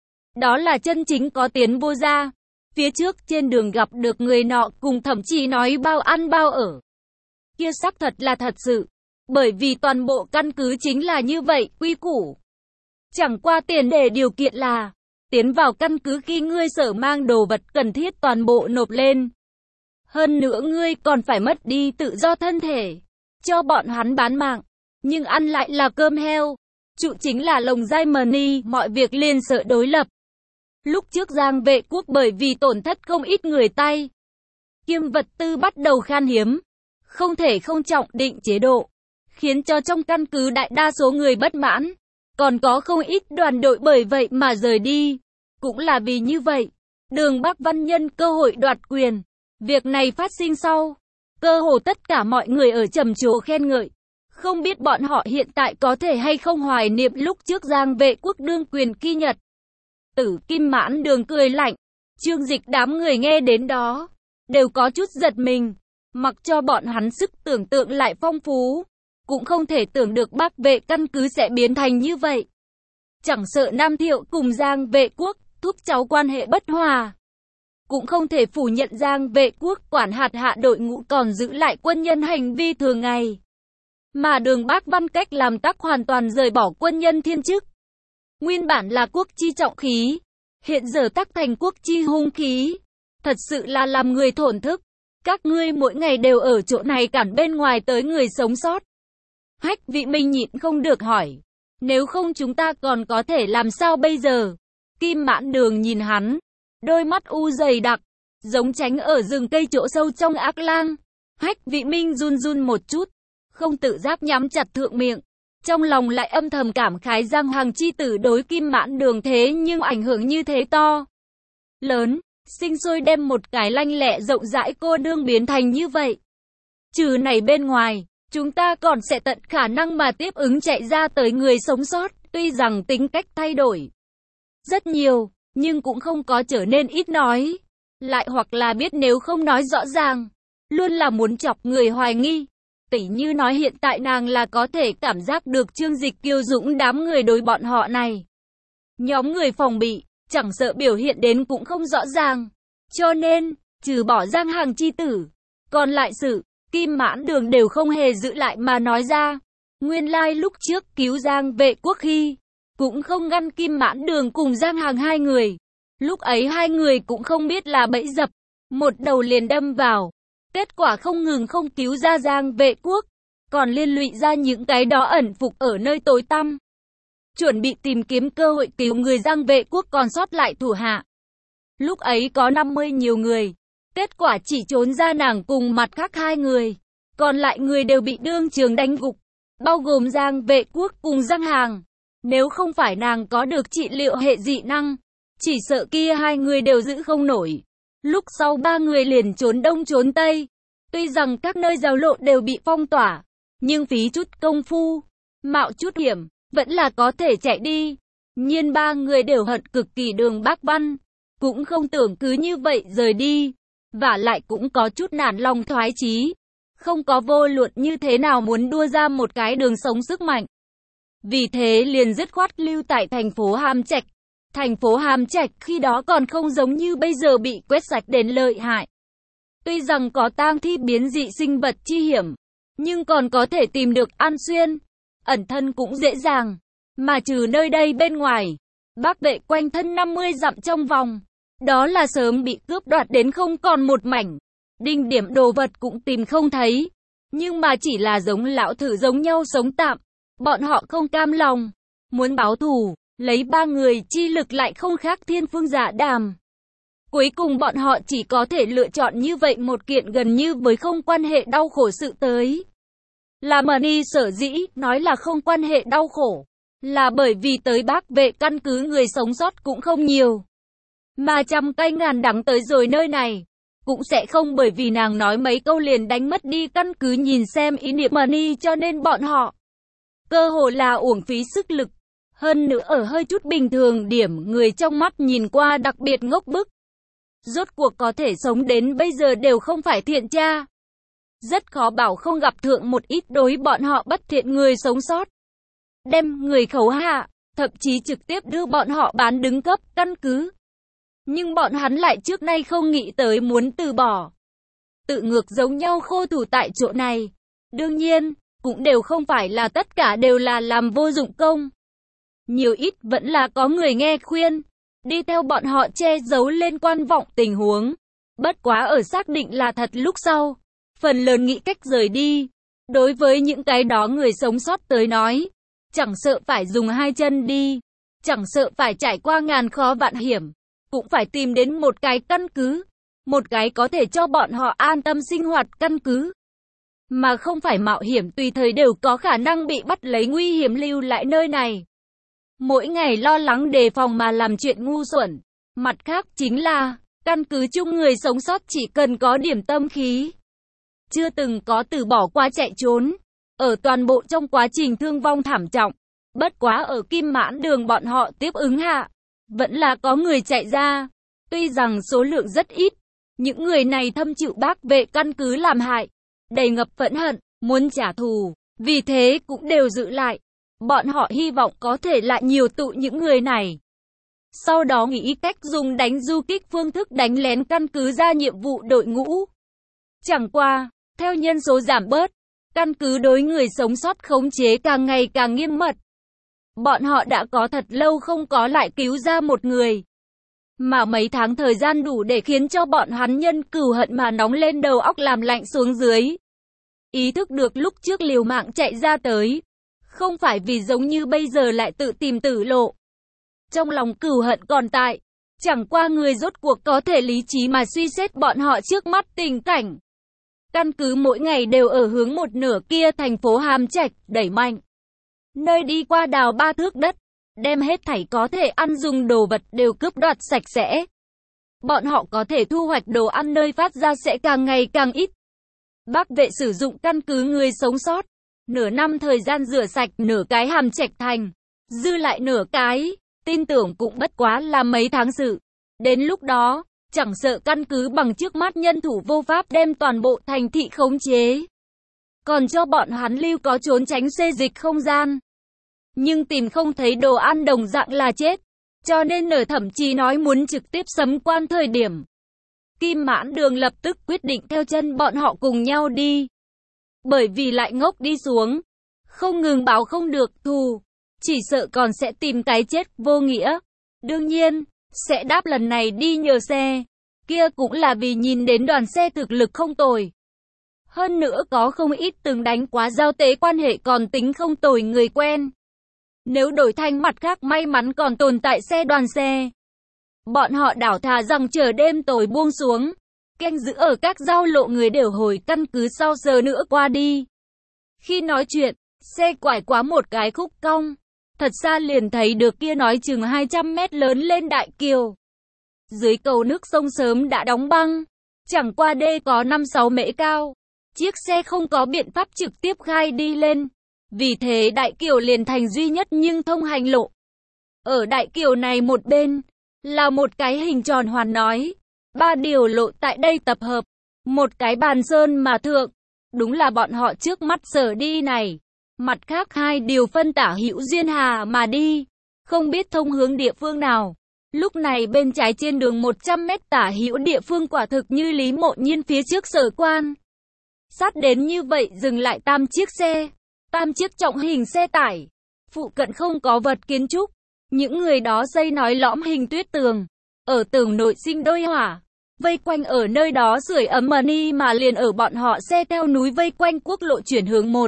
Đó là chân chính có tiến vô ra. Phía trước trên đường gặp được người nọ cùng thậm chí nói bao ăn bao ở. Kia xác thật là thật sự. Bởi vì toàn bộ căn cứ chính là như vậy, quy củ. Chẳng qua tiền đề điều kiện là tiến vào căn cứ khi ngươi sở mang đồ vật cần thiết toàn bộ nộp lên. Hơn nữa ngươi còn phải mất đi tự do thân thể, cho bọn hắn bán mạng, nhưng ăn lại là cơm heo. Trụ chính là lồng dai money, mọi việc liền sợ đối lập. Lúc trước Giang Vệ Quốc bởi vì tổn thất không ít người tay, kiêm vật tư bắt đầu khan hiếm, không thể không trọng định chế độ, khiến cho trong căn cứ đại đa số người bất mãn, còn có không ít đoàn đội bởi vậy mà rời đi. Cũng là vì như vậy, Đường Bắc Văn nhân cơ hội đoạt quyền. Việc này phát sinh sau, cơ hồ tất cả mọi người ở trầm trồ khen ngợi. Không biết bọn họ hiện tại có thể hay không hoài niệm lúc trước Giang Vệ Quốc đương quyền kỳ nhật. Tử Kim Mãn Đường cười lạnh, Trương Dịch đám người nghe đến đó, đều có chút giật mình. Mặc cho bọn hắn sức tưởng tượng lại phong phú, cũng không thể tưởng được Bắc vệ căn cứ sẽ biến thành như vậy. Chẳng sợ Nam Thiệu cùng Giang Vệ Quốc, thúc cháu quan hệ bất hòa. Cũng không thể phủ nhận Giang Vệ Quốc quản hạt hạ đội ngũ còn giữ lại quân nhân hành vi thường ngày. Mà Đường Bắc Văn cách làm tắc hoàn toàn rời bỏ quân nhân thiên chức. Nguyên bản là quốc chi trọng khí, hiện giờ tắc thành quốc chi hung khí. Thật sự là làm người thổn thức. Các ngươi mỗi ngày đều ở chỗ này cản bên ngoài tới người sống sót. Hách Vị Minh nhịn không được hỏi, nếu không chúng ta còn có thể làm sao bây giờ? Kim Mãn Đường nhìn hắn, đôi mắt u dày đặc, giống tránh ở rừng cây chỗ sâu trong ác lang. Hách Vị Minh run run một chút, không tự giác nhắm chặt thượng miệng, trong lòng lại âm thầm cảm khái Giang Hoàng chi tử đối Kim Mãn Đường thế nhưng ảnh hưởng như thế to lớn, sinh sôi đem một cái lanh lẹ rộng rãi cô nương biến thành như vậy. Trừ này bên ngoài, chúng ta còn sẽ tận khả năng mà tiếp ứng chạy ra tới người sống sót, tuy rằng tính cách thay đổi rất nhiều, nhưng cũng không có trở nên ít nói. Lại hoặc là biết nếu không nói rõ ràng, luôn là muốn chọc người hoài nghi. Tỉ như nói hiện tại nàng là có thể cảm giác được Trương Dịch kiêu dũng đám người đối bọn họ này. Nhóm người phòng bị, chẳng sợ biểu hiện đến cũng không rõ ràng. Cho nên, trừ bỏ Giang Hàng chi tử, còn lại sự, Kim Mãn Đường đều không hề giữ lại mà nói ra. Nguyên lai lúc trước cứu Giang Vệ Quốc khi, cũng không ngăn Kim Mãn Đường cùng Giang Hàng hai người. Lúc ấy hai người cũng không biết là bẫy dập, một đầu liền đâm vào. Kết quả không ngừng không cứu ra Giang Vệ Quốc, còn liên lụy ra những cái đó ẩn phục ở nơi tối tăm. Chuẩn bị tìm kiếm cơ hội cứu người Giang Vệ Quốc còn sót lại thủ hạ. Lúc ấy có 50 nhiều người, kết quả chỉ trốn ra nàng cùng mặt khác hai người, còn lại người đều bị đương trường đánh gục, bao gồm Giang Vệ Quốc cùng Giang Hàng. Nếu không phải nàng có được trị liệu hệ dị năng, chỉ sợ kia hai người đều giữ không nổi. Lúc sau ba người liền trốn đông trốn tây. Tuy rằng các nơi giao lộ đều bị phong tỏa, nhưng phí chút công phu, mạo chút hiểm, vẫn là có thể chạy đi. Nhiên ba người đều hận cực kỳ Đường Bác Văn, cũng không tưởng cứ như vậy rời đi, vả lại cũng có chút nản lòng thoái chí, không có vô luận như thế nào muốn đua ra một cái đường sống sức mạnh. Vì thế liền dứt khoát lưu tại thành phố Hàm Trạch. Thành phố Hàm Trạch khi đó còn không giống như bây giờ bị quét sạch đến lợi hại. Tuy rằng có tang thi biến dị sinh vật chi hiểm, nhưng còn có thể tìm được An Xuyên, ẩn thân cũng dễ dàng. Mà trừ nơi đây bên ngoài, Bác Vệ quanh thân 50 dặm trong vòng, đó là sớm bị cướp đoạt đến không còn một mảnh. Đinh điểm đồ vật cũng tìm không thấy, nhưng mà chỉ là giống lão thử giống nhau sống tạm. Bọn họ không cam lòng, muốn báo thù, lấy ba người chi lực lại không khác Thiên Phương Dạ Đàm. Cuối cùng bọn họ chỉ có thể lựa chọn như vậy một kiện gần như với không quan hệ đau khổ sự tới. Là Mani sở dĩ nói là không quan hệ đau khổ, là bởi vì tới Bác Vệ căn cứ người sống sót cũng không nhiều. Mà trăm cây ngàn đắng tới rồi nơi này, cũng sẽ không bởi vì nàng nói mấy câu liền đánh mất đi căn cứ nhìn xem ý niệm Mani, cho nên bọn họ cơ hồ là uổng phí sức lực. Hơn nữa ở hơi chút bình thường điểm người trong mắt nhìn qua đặc biệt ngốc bức. Rốt cuộc có thể sống đến bây giờ đều không phải thiện tra. Rất khó bảo không gặp thượng một ít đối bọn họ bất thiện người sống sót. Đem người khấu hạ, thậm chí trực tiếp đưa bọn họ bán đứng cấp căn cứ. Nhưng bọn hắn lại trước nay không nghĩ tới muốn từ bỏ. Tự ngược giống nhau khô thủ tại chỗ này. Đương nhiên, cũng đều không phải là tất cả đều là làm vô dụng công. Nhiều ít vẫn là có người nghe khuyên, đi theo bọn họ che giấu lên quan vọng tình huống. Bất quá ở xác định là thật lúc sau, phần lớn nghĩ cách rời đi. Đối với những cái đó người sống sót tới nói, chẳng sợ phải dùng hai chân đi, chẳng sợ phải trải qua ngàn khó vạn hiểm, cũng phải tìm đến một cái căn cứ, một cái có thể cho bọn họ an tâm sinh hoạt căn cứ. Mà không phải mạo hiểm tùy thời đều có khả năng bị bắt lấy nguy hiểm lưu lại nơi này. Mỗi ngày lo lắng đề phòng mà làm chuyện ngu xuẩn. Mặt khác chính là, căn cứ chung người sống sót chỉ cần có điểm tâm khí. Chưa từng có từ bỏ qua chạy trốn. Ở toàn bộ trong quá trình thương vong thảm trọng. Bất quá ở Kim Mãn Đường bọn họ tiếp ứng hạ. Vẫn là có người chạy ra. Tuy rằng số lượng rất ít. Những người này thâm chịu Bác Vệ căn cứ làm hại. Đầy ngập phẫn hận, muốn trả thù. Vì thế cũng đều giữ lại. Bọn họ hy vọng có thể lại nhiều tụ những người này. Sau đó nghĩ cách dùng đánh du kích phương thức đánh lén căn cứ ra nhiệm vụ đội ngũ. Chẳng qua, theo nhân số giảm bớt, căn cứ đối người sống sót khống chế càng ngày càng nghiêm mật. Bọn họ đã có thật lâu không có lại cứu ra một người. Mà mấy tháng thời gian đủ để khiến cho bọn hắn nhân cừu hận mà nóng lên đầu óc làm lạnh xuống dưới. Ý thức được lúc trước liều mạng chạy ra tới. Không phải vì giống như bây giờ lại tự tìm tử lộ. Trong lòng cừu hận còn tại. Chẳng qua người rốt cuộc có thể lý trí mà suy xét bọn họ trước mắt tình cảnh. Căn cứ mỗi ngày đều ở hướng một nửa kia thành phố Hàm Trạch đẩy mạnh. Nơi đi qua đào 3 thước đất. Đem hết thảy có thể ăn dùng đồ vật đều cướp đoạt sạch sẽ. Bọn họ có thể thu hoạch đồ ăn nơi phát ra sẽ càng ngày càng ít. Bác Vệ sử dụng căn cứ người sống sót. Nửa năm thời gian rửa sạch nửa cái Hàm Trạch thành. Dư lại nửa cái. Tin tưởng cũng bất quá là mấy tháng sự. Đến lúc đó, chẳng sợ căn cứ bằng trước mắt nhân thủ vô pháp đem toàn bộ thành thị khống chế. Còn cho bọn hắn lưu có trốn tránh xê dịch không gian. Nhưng tìm không thấy đồ ăn đồng dạng là chết. Cho nên nở thậm chí nói muốn trực tiếp sấm quan thời điểm. Kim Mãn Đường lập tức quyết định theo chân bọn họ cùng nhau đi. Bởi vì lại ngốc đi xuống. Không ngừng báo không được thù. Chỉ sợ còn sẽ tìm cái chết vô nghĩa. Đương nhiên, sẽ đáp lần này đi nhờ xe. Kia cũng là vì nhìn đến đoàn xe thực lực không tồi. Hơn nữa có không ít từng đánh quá giao tế quan hệ còn tính không tồi người quen. Nếu đổi thành mặt khác may mắn còn tồn tại xe đoàn xe. Bọn họ đảo thà rằng chờ đêm tối buông xuống. Canh giữ ở các giao lộ người đều hồi căn cứ sau giờ nữa qua đi. Khi nói chuyện, xe quải quá một cái khúc cong. thật xa liền thấy được kia nói chừng 200 mét lớn lên đại kiều. Dưới cầu nước sông sớm đã đóng băng, chẳng qua đê có 5-6 mễ cao. Chiếc xe không có biện pháp trực tiếp khai đi lên, vì thế đại kiều liền thành duy nhất nhưng thông hành lộ. Ở đại kiều này một bên, là một cái hình tròn hoàn nói. 3 điều lộ tại đây tập hợp, một cái bàn sơn mà thượng. Đúng là bọn họ trước mắt sở đi này. Mặt khác 2 điều phân tả hữu duyên hà mà đi, không biết thông hướng địa phương nào. Lúc này bên trái trên đường 100 mét tả hữu địa phương quả thực như Lý Mộ Nhiên phía trước sở quan. Sát đến như vậy dừng lại 3 chiếc xe, 3 chiếc trọng hình xe tải. Phụ cận không có vật kiến trúc, những người đó xây nói lõm hình tuyết tường. Ở tường nội sinh đôi hỏa, vây quanh ở nơi đó sưởi ấm mani mà liền ở bọn họ xe theo núi vây quanh quốc lộ chuyển hướng 1.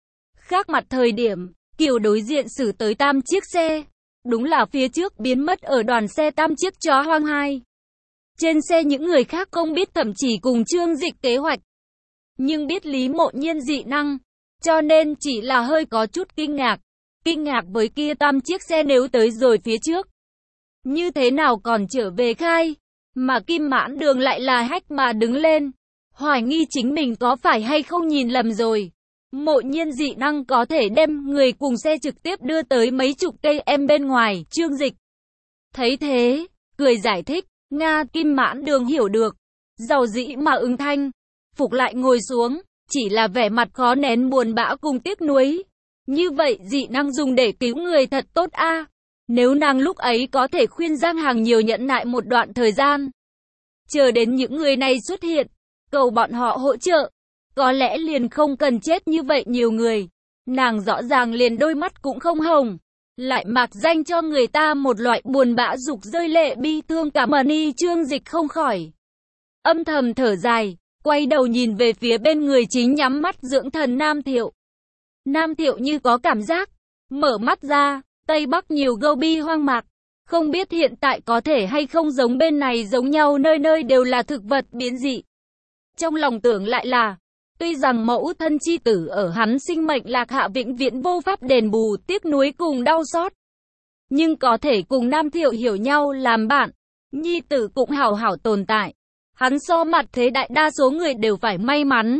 Khác mặt thời điểm, kiều đối diện xử tới 3 chiếc xe. Đúng là phía trước biến mất ở đoàn xe 3 chiếc chó hoang 2. Trên xe những người khác không biết thậm chí cùng Trương Dịch kế hoạch. Nhưng biết Lý Mộ Nhiên dị năng, cho nên chỉ là hơi có chút kinh ngạc. Kinh ngạc với kia 3 chiếc xe nếu tới rồi phía trước. Như thế nào còn trở về khai, mà Kim Mãn Đường lại là hách mà đứng lên. Hoài nghi chính mình có phải hay không nhìn lầm rồi. Mộ Nhiên dị năng có thể đem người cùng xe trực tiếp đưa tới mấy chục cây em bên ngoài, Trương Dịch. Thấy thế, cười giải thích, Nga Kim Mãn Đường hiểu được. Giàu dĩ mà ứng thanh, phục lại ngồi xuống, chỉ là vẻ mặt khó nén buồn bã cùng tiếc nuối. Như vậy dị năng dùng để cứu người thật tốt a. Nếu nàng lúc ấy có thể khuyên Giang Hàng nhiều nhẫn nại một đoạn thời gian, chờ đến những người này xuất hiện, cầu bọn họ hỗ trợ, có lẽ liền không cần chết như vậy nhiều người. Nàng rõ ràng liền đôi mắt cũng không hồng, lại mạc danh cho người ta một loại buồn bã dục rơi lệ bi thương cả mani. Trương Dịch không khỏi âm thầm thở dài, quay đầu nhìn về phía bên người chính nhắm mắt dưỡng thần Nam Thiệu. Nam Thiệu như có cảm giác, mở mắt ra, Tây Bắc nhiều gâu bi hoang mạc, không biết hiện tại có thể hay không giống bên này giống nhau, nơi nơi đều là thực vật biến dị. Trong lòng tưởng lại là, tuy rằng mẫu thân chi tử ở hắn sinh mệnh lạc hạ vĩnh viễn vô pháp đền bù tiếc nuối cùng đau xót, nhưng có thể cùng Nam Thiệu hiểu nhau làm bạn, nhi tử cũng hảo hảo tồn tại. Hắn so mặt thế đại đa số người đều phải may mắn.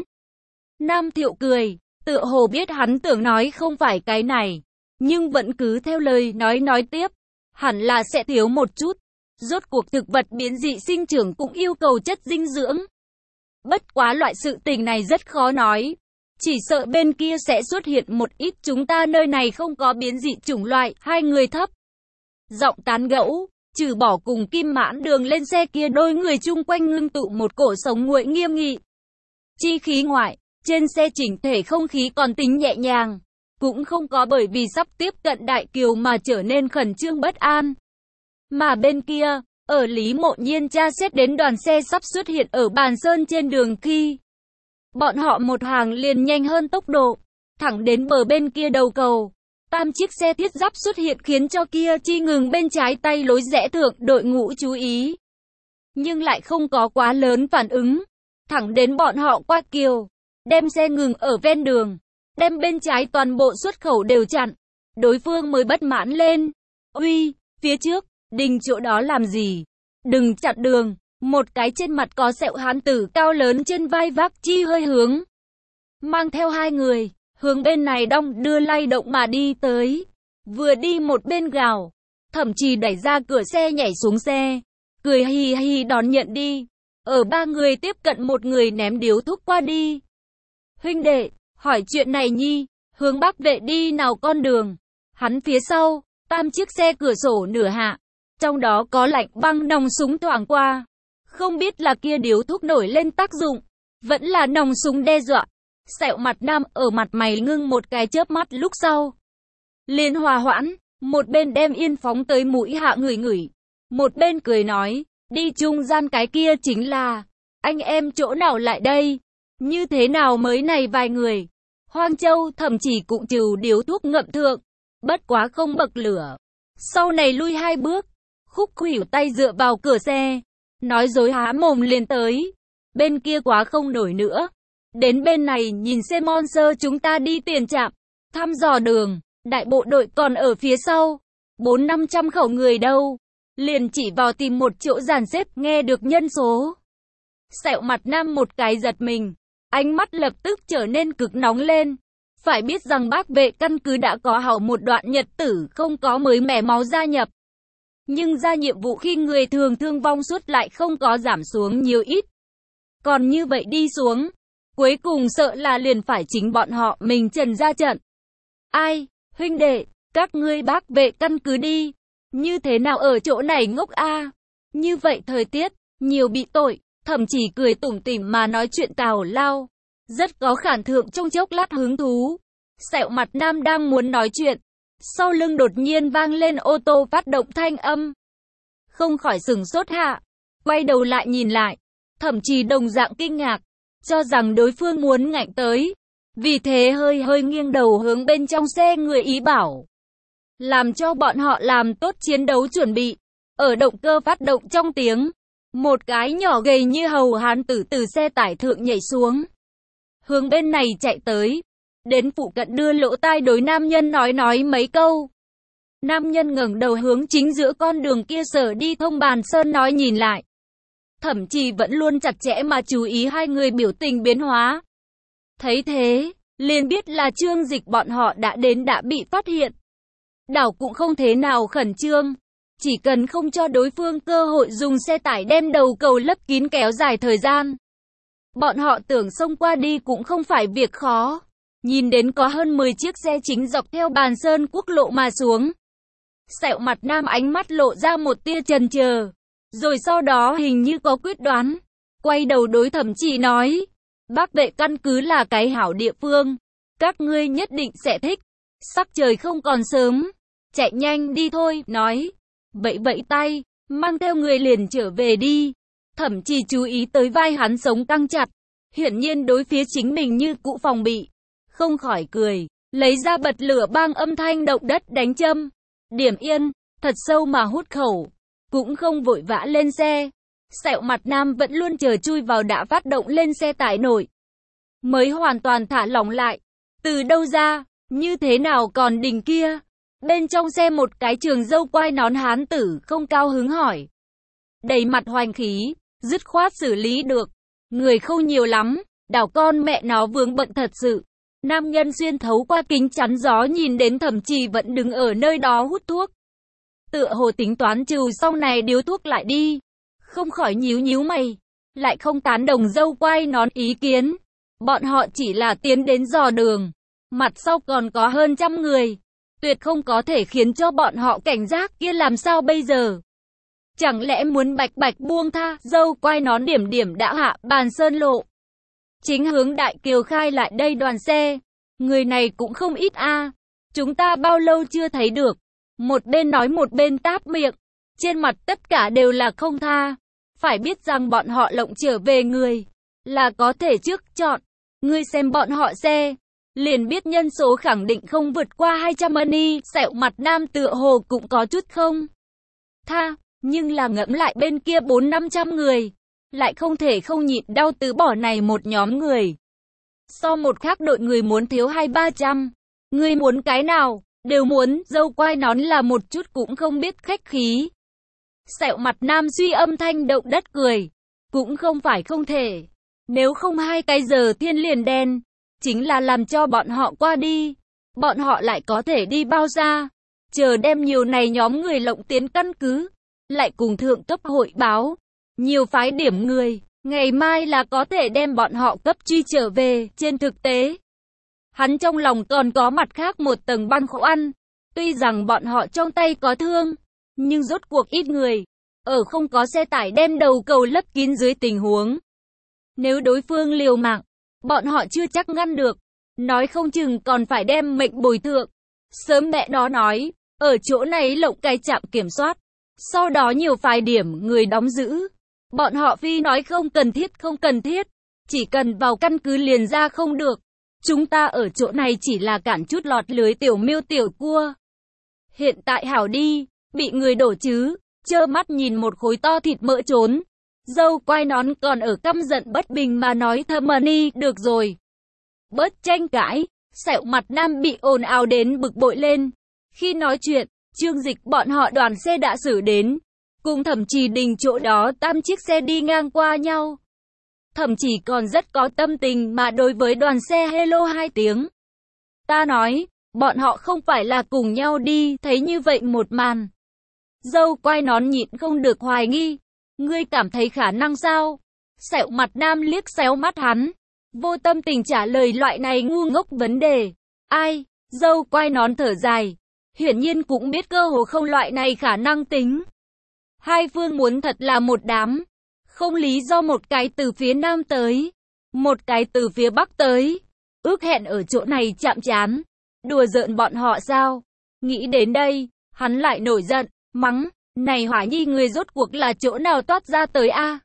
Nam Thiệu cười, tựa hồ biết hắn tưởng nói không phải cái này, nhưng vẫn cứ theo lời nói tiếp, hẳn là sẽ thiếu một chút. Rốt cuộc thực vật biến dị sinh trưởng cũng yêu cầu chất dinh dưỡng. Bất quá loại sự tình này rất khó nói, chỉ sợ bên kia sẽ xuất hiện một ít chúng ta nơi này không có biến dị chủng loại. Hai người thấp giọng tán gẫu, trừ bỏ cùng Kim Mãn Đường lên xe kia đôi người chung quanh ngưng tụ một cổ sống nguội nghiêm nghị chi khí ngoại, trên xe chỉnh thể không khí còn tính nhẹ nhàng, cũng không có bởi vì sắp tiếp cận Đại Kiều mà trở nên khẩn trương bất an. Mà bên kia, ở Lý Mộ Nhiên tra xét đến đoàn xe sắp xuất hiện ở Bàn Sơn trên đường khi, bọn họ một hàng liền nhanh hơn tốc độ, thẳng đến bờ bên kia đầu cầu. 3 chiếc xe thiết giáp xuất hiện khiến cho kia chi ngừng bên trái tay lối rẽ thượng đội ngũ chú ý. Nhưng lại không có quá lớn phản ứng, thẳng đến bọn họ qua kiều, đem xe ngừng ở ven đường, đem bên trái toàn bộ xuất khẩu đều chặn. Đối phương mới bất mãn lên, uy, phía trước, đình chỗ đó làm gì? Đừng chặn đường. Một cái trên mặt có sẹo hán tử cao lớn trên vai vác chi hơi hướng, mang theo 2 người, hướng bên này đong đưa lay động mà đi tới. Vừa đi một bên gào, thậm chí đẩy ra cửa xe nhảy xuống xe, cười hì hì đón nhận đi. Ở 3 người tiếp cận một người ném điếu thuốc qua đi. Huynh đệ, hỏi chuyện này nhi, hướng Bắc Vệ đi nào con đường. Hắn phía sau, 3 chiếc xe cửa sổ nửa hạ, trong đó có lạnh băng nòng súng thoảng qua. Không biết là kia điếu thuốc nổi lên tác dụng, vẫn là nòng súng đe dọa. Sẹo mặt nam ở mặt mày ngưng một cái chớp mắt lúc sau, liền hòa hoãn, một bên đem yên phóng tới mũi hạ ngửi ngửi, một bên cười nói, đi trung gian cái kia chính là, anh em chỗ nào lại đây, như thế nào mới này vài người. Hoang Châu thậm chí cũng trừ điếu thuốc ngậm thượng, bất quá không bậc lửa. Sau này lui 2 bước, Khúc khuỷu tay dựa vào cửa xe, nói dối há mồm liền tới. Bên kia quá không nổi nữa. Đến bên này nhìn xe Monster chúng ta đi tiền trạm, thăm dò đường, Đại bộ đội còn ở phía sau. 400-500 khẩu người đâu. Liền chỉ vào tìm một chỗ dàn xếp, nghe được nhân số. Sẹo mặt Nam một cái giật mình. Ánh mắt lập tức trở nên cực nóng lên. Phải biết rằng Bắc Vệ căn cứ đã có hậu một đoạn nhật tử không có mới mẻ máu gia nhập. Nhưng ra nhiệm vụ khi người thường thương vong suốt lại không có giảm xuống nhiều ít. Còn như vậy đi xuống, cuối cùng sợ là liền phải chính bọn họ mình trần ra trận. Ai, huynh đệ, các ngươi Bắc Vệ căn cứ đi. Như thế nào ở chỗ này ngốc a? Như vậy thời tiết, nhiều bị tội, thậm chí cười tủm tỉm mà nói chuyện tào lao. Rất có khản thượng trong chốc lát hứng thú. Sẹo mặt Nam đang muốn nói chuyện. Sau lưng đột nhiên vang lên ô tô phát động thanh âm. Không khỏi sửng sốt hạ. Quay đầu lại nhìn lại. Thậm chí đồng dạng kinh ngạc. Cho rằng đối phương muốn ngạnh tới. Vì thế hơi nghiêng đầu hướng bên trong xe người ý bảo. Làm cho bọn họ làm tốt chiến đấu chuẩn bị. Ở động cơ phát động trong tiếng. Một cái nhỏ gầy như hầu hán tử từ xe tải thượng nhảy xuống. Hướng bên này chạy tới. Đến phụ cận đưa lỗ tai đối nam nhân nói mấy câu. Nam nhân ngẩng đầu hướng chính giữa con đường kia sở đi thông bàn sơn nói nhìn lại. Thậm chí vẫn luôn chặt chẽ mà chú ý hai người biểu tình biến hóa. Thấy thế, liền biết là Trương Dịch bọn họ đã đến đã bị phát hiện. Đảo cũng không thế nào khẩn trương. Chỉ cần không cho đối phương cơ hội dùng xe tải đem đầu cầu lấp kín kéo dài thời gian. Bọn họ tưởng xông qua đi cũng không phải việc khó. Nhìn đến có hơn 10 chiếc xe chính dọc theo bàn sơn quốc lộ mà xuống. Sẹo mặt Nam ánh mắt lộ ra một tia chần chờ. Rồi sau đó hình như có quyết đoán. Quay đầu đối Thẩm Chỉ nói. Bắc Vệ căn cứ là cái hảo địa phương. Các ngươi nhất định sẽ thích. Sắc trời không còn sớm. Chạy nhanh đi thôi, nói. Vẫy tay, mang theo người liền trở về đi. Thẩm Chỉ chú ý tới vai hắn sống căng chặt. Hiển nhiên đối phía chính mình như cũ phòng bị. Không khỏi cười, lấy ra bật lửa bang âm thanh động đất đánh châm. Điểm yên, thật sâu mà hút khẩu. Cũng không vội vã lên xe. Sẹo mặt Nam vẫn luôn chờ chui vào đã phát động lên xe tải nổi. Mới hoàn toàn thả lỏng lại. Từ đâu ra, như thế nào còn đỉnh kia? Bên trong xe một cái trường râu quai nón hán tử không cao hứng hỏi. Đầy mặt hoành khí, dứt khoát xử lý được. Người không nhiều lắm, đảo con mẹ nó vướng bận thật sự. Nam nhân xuyên thấu qua kính chắn gió nhìn đến Thẩm Chỉ vẫn đứng ở nơi đó hút thuốc. Tựa hồ tính toán trừ sau này điếu thuốc lại đi. Không khỏi nhíu mày. Lại không tán đồng râu quai nón ý kiến. Bọn họ chỉ là tiến đến dò đường. Mặt sau còn có hơn 100 người. Tuyệt không có thể khiến cho bọn họ cảnh giác kia làm sao bây giờ. Chẳng lẽ muốn bạch buông tha, râu quai nón điểm đã hạ bàn sơn lộ. Chính hướng Đại Kiều khai lại đây đoàn xe. Người này cũng không ít a. Chúng ta bao lâu chưa thấy được. Một bên nói một bên táp miệng. Trên mặt tất cả đều là không tha. Phải biết rằng bọn họ lộng trở về người. Là có thể trước chọn. Ngươi xem bọn họ xe. Liền biết nhân số khẳng định không vượt qua 200 money. Sẹo mặt Nam tựa hồ cũng có chút không tha. Nhưng là ngẫm lại bên kia 400-500 người. Lại không thể không nhịn đau từ bỏ này một nhóm người. So một khác đội người muốn thiếu 200-300. Ngươi muốn cái nào, đều muốn. Dâu quai nón là một chút cũng không biết khách khí. Sẹo mặt Nam suy âm thanh động đất cười. Cũng không phải không thể. Nếu không 2 cái giờ thiên liền đen. Chính là làm cho bọn họ qua đi. Bọn họ lại có thể đi bao xa. Chờ đem nhiều này nhóm người lộng tiến căn cứ. Lại cùng thượng cấp hội báo. Nhiều phái điểm người. Ngày mai là có thể đem bọn họ cấp truy trở về. Trên thực tế, hắn trong lòng còn có mặt khác một tầng băn khoăn. Tuy rằng bọn họ trong tay có thương. Nhưng rốt cuộc ít người. Ở không có xe tải đem đầu cầu lấp kín dưới tình huống. Nếu đối phương liều mạng, bọn họ chưa chắc ngăn được. Nói không chừng còn phải đem mệnh bồi thượng. Sớm mẹ nó nói, ở chỗ này lộng cái trạm kiểm soát. Sau đó nhiều phái điểm người đóng giữ. Bọn họ phi nói không cần thiết. Chỉ cần vào căn cứ liền ra không được. Chúng ta ở chỗ này chỉ là cản chút lọt lưới tiểu miêu tiểu cua. Hiện tại hảo đi, bị người đổ chứ. Trơ mắt nhìn một khối to thịt mỡ trốn. Dâu quai nón còn ở căm giận bất bình mà nói Thẩm Ni, được rồi. Bớt tranh cãi, Sẹo mặt nam bị ồn ào đến bực bội lên. Khi nói chuyện, Trương Dịch bọn họ đoàn xe đã xử đến. Cùng Thẩm Trì Đình chỗ đó 8 chiếc xe đi ngang qua nhau. Thẩm Trì còn rất có tâm tình mà đối với đoàn xe hello 2 tiếng. Ta nói, bọn họ không phải là cùng nhau đi, thấy như vậy một màn. Dâu quai nón nhịn không được hoài nghi. Ngươi cảm thấy khả năng sao? Sẹo mặt nam liếc xéo mắt hắn. Vô tâm tình trả lời loại này ngu ngốc vấn đề. Ai? Dâu quai nón thở dài. Hiển nhiên cũng biết cơ hồ không loại này khả năng tính. Hai phương muốn thật là một đám. Không lý do một cái từ phía nam tới. Một cái từ phía bắc tới. Ước hẹn ở chỗ này chạm trán. Đùa giỡn bọn họ sao? Nghĩ đến đây, hắn lại nổi giận, mắng. Này Hỏa Nhi người rốt cuộc là chỗ nào toát ra tới a?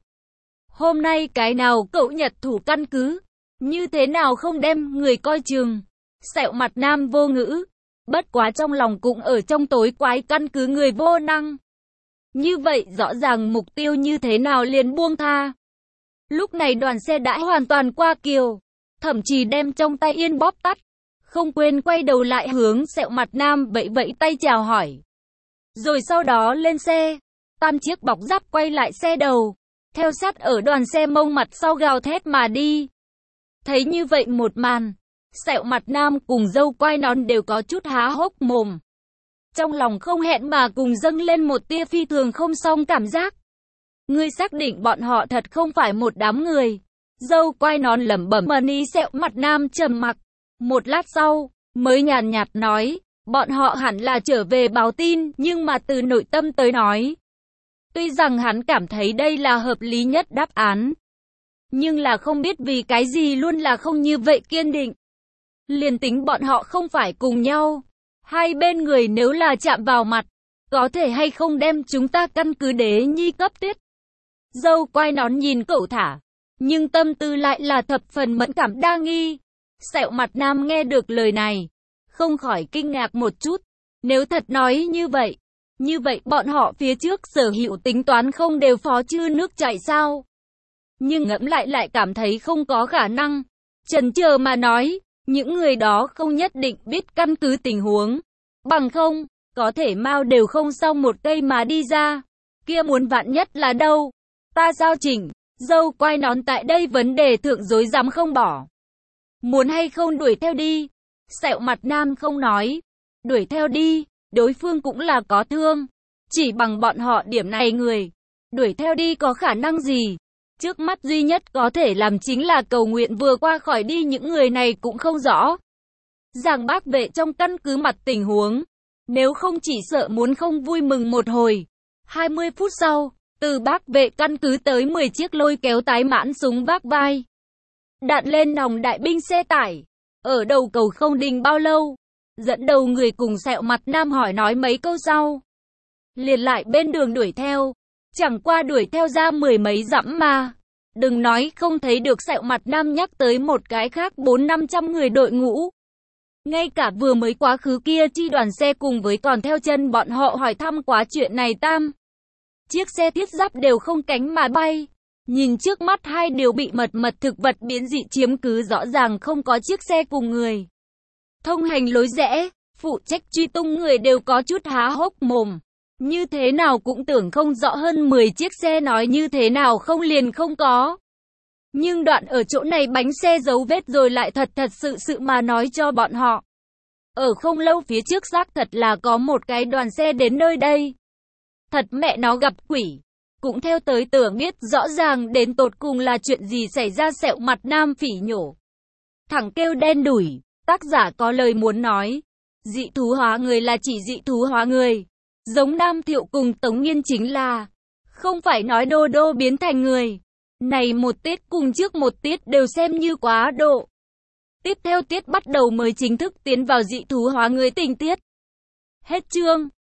Hôm nay cái nào cậu Nhật thủ căn cứ? Như thế nào không đem người coi chừng? Sẹo mặt nam vô ngữ. Bất quá trong lòng cũng ở trong tối quái căn cứ người vô năng. Như vậy rõ ràng mục tiêu như thế nào liền buông tha. Lúc này đoàn xe đã hoàn toàn qua kiều. Thậm chí đem trong tay yên bóp tắt. Không quên quay đầu lại hướng sẹo mặt nam vẫy vẫy tay chào hỏi. Rồi sau đó lên xe. 8 chiếc bọc giáp quay lại xe đầu. Theo sát ở đoàn xe mông mặt sau gào thét mà đi. Thấy như vậy một màn. Sẹo mặt nam cùng dâu quai nón đều có chút há hốc mồm. Trong lòng không hẹn mà cùng dâng lên một tia phi thường không xong cảm giác. Ngươi xác định bọn họ thật không phải một đám người. Dâu quai nón lẩm bẩm mà ní. Sẹo mặt nam trầm mặc. Một lát sau, mới nhàn nhạt nói, bọn họ hẳn là trở về báo tin, nhưng mà từ nội tâm tới nói. Tuy rằng hắn cảm thấy đây là hợp lý nhất đáp án. Nhưng là không biết vì cái gì luôn là không như vậy kiên định. Liền tính bọn họ không phải cùng nhau. Hai bên người nếu là chạm vào mặt, có thể hay không đem chúng ta căn cứ Đế Nhi cấp tiết. Dâu quai nón nhìn cậu thả, nhưng tâm tư lại là thập phần mẫn cảm đa nghi. Sẹo mặt nam nghe được lời này, không khỏi kinh ngạc một chút. Nếu thật nói như vậy bọn họ phía trước sở hữu tính toán không đều phó chư nước chảy sao? Nhưng ngẫm lại cảm thấy không có khả năng. Chần chờ mà nói, những người đó không nhất định biết căn cứ tình huống. Bằng không, có thể mau đều không xong một cây mà đi ra. Kia muốn vạn nhất là đâu? Ta sao chỉnh? Dâu quai nón tại đây vấn đề thượng dối dám không bỏ. Muốn hay không đuổi theo đi? Sẹo mặt nam không nói. Đuổi theo đi, đối phương cũng là có thương. Chỉ bằng bọn họ điểm này người. Đuổi theo đi có khả năng gì? Trước mắt duy nhất có thể làm chính là cầu nguyện vừa qua khỏi đi những người này cũng không rõ. Giảng bác vệ trong căn cứ mặt tình huống. Nếu không chỉ sợ muốn không vui mừng một hồi. 20 phút sau, từ bác vệ căn cứ tới 10 chiếc lôi kéo tái mãn súng vác vai. Đạn lên nòng đại binh xe tải. Ở đầu cầu không đình bao lâu. Dẫn đầu người cùng sẹo mặt nam hỏi nói mấy câu sau. Liền lại bên đường đuổi theo. Chẳng qua đuổi theo ra 10 mấy dặm mà. Đừng nói không thấy được sẹo mặt nam nhắc tới một cái khác 400-500 người đội ngũ. Ngay cả vừa mới quá khứ kia chi đoàn xe cùng với còn theo chân bọn họ hỏi thăm quá chuyện này tam. Chiếc xe thiết giáp đều không cánh mà bay. Nhìn trước mắt hai điều bị mật thực vật biến dị chiếm cứ rõ ràng không có chiếc xe cùng người. Thông hành lối rẽ, phụ trách truy tung người đều có chút há hốc mồm. Như thế nào cũng tưởng không rõ hơn 10 chiếc xe nói như thế nào không liền không có. Nhưng đoạn ở chỗ này bánh xe dấu vết rồi lại thật sự mà nói cho bọn họ. Ở không lâu phía trước xác thật là có một cái đoàn xe đến nơi đây. Thật mẹ nó gặp quỷ. Cũng theo tới tưởng biết rõ ràng đến tột cùng là chuyện gì xảy ra. Sẹo mặt nam phỉ nhổ. Thẳng kêu đen đủi. Tác giả có lời muốn nói. Dị thú hóa người là chỉ dị thú hóa người. Giống Nam Thiệu cùng Tống Nghiên chính là không phải nói đô đô biến thành người. Này một tiết cùng trước một tiết đều xem như quá độ. Tiếp theo tiết bắt đầu mới chính thức tiến vào dị thú hóa người tình tiết. Hết chương.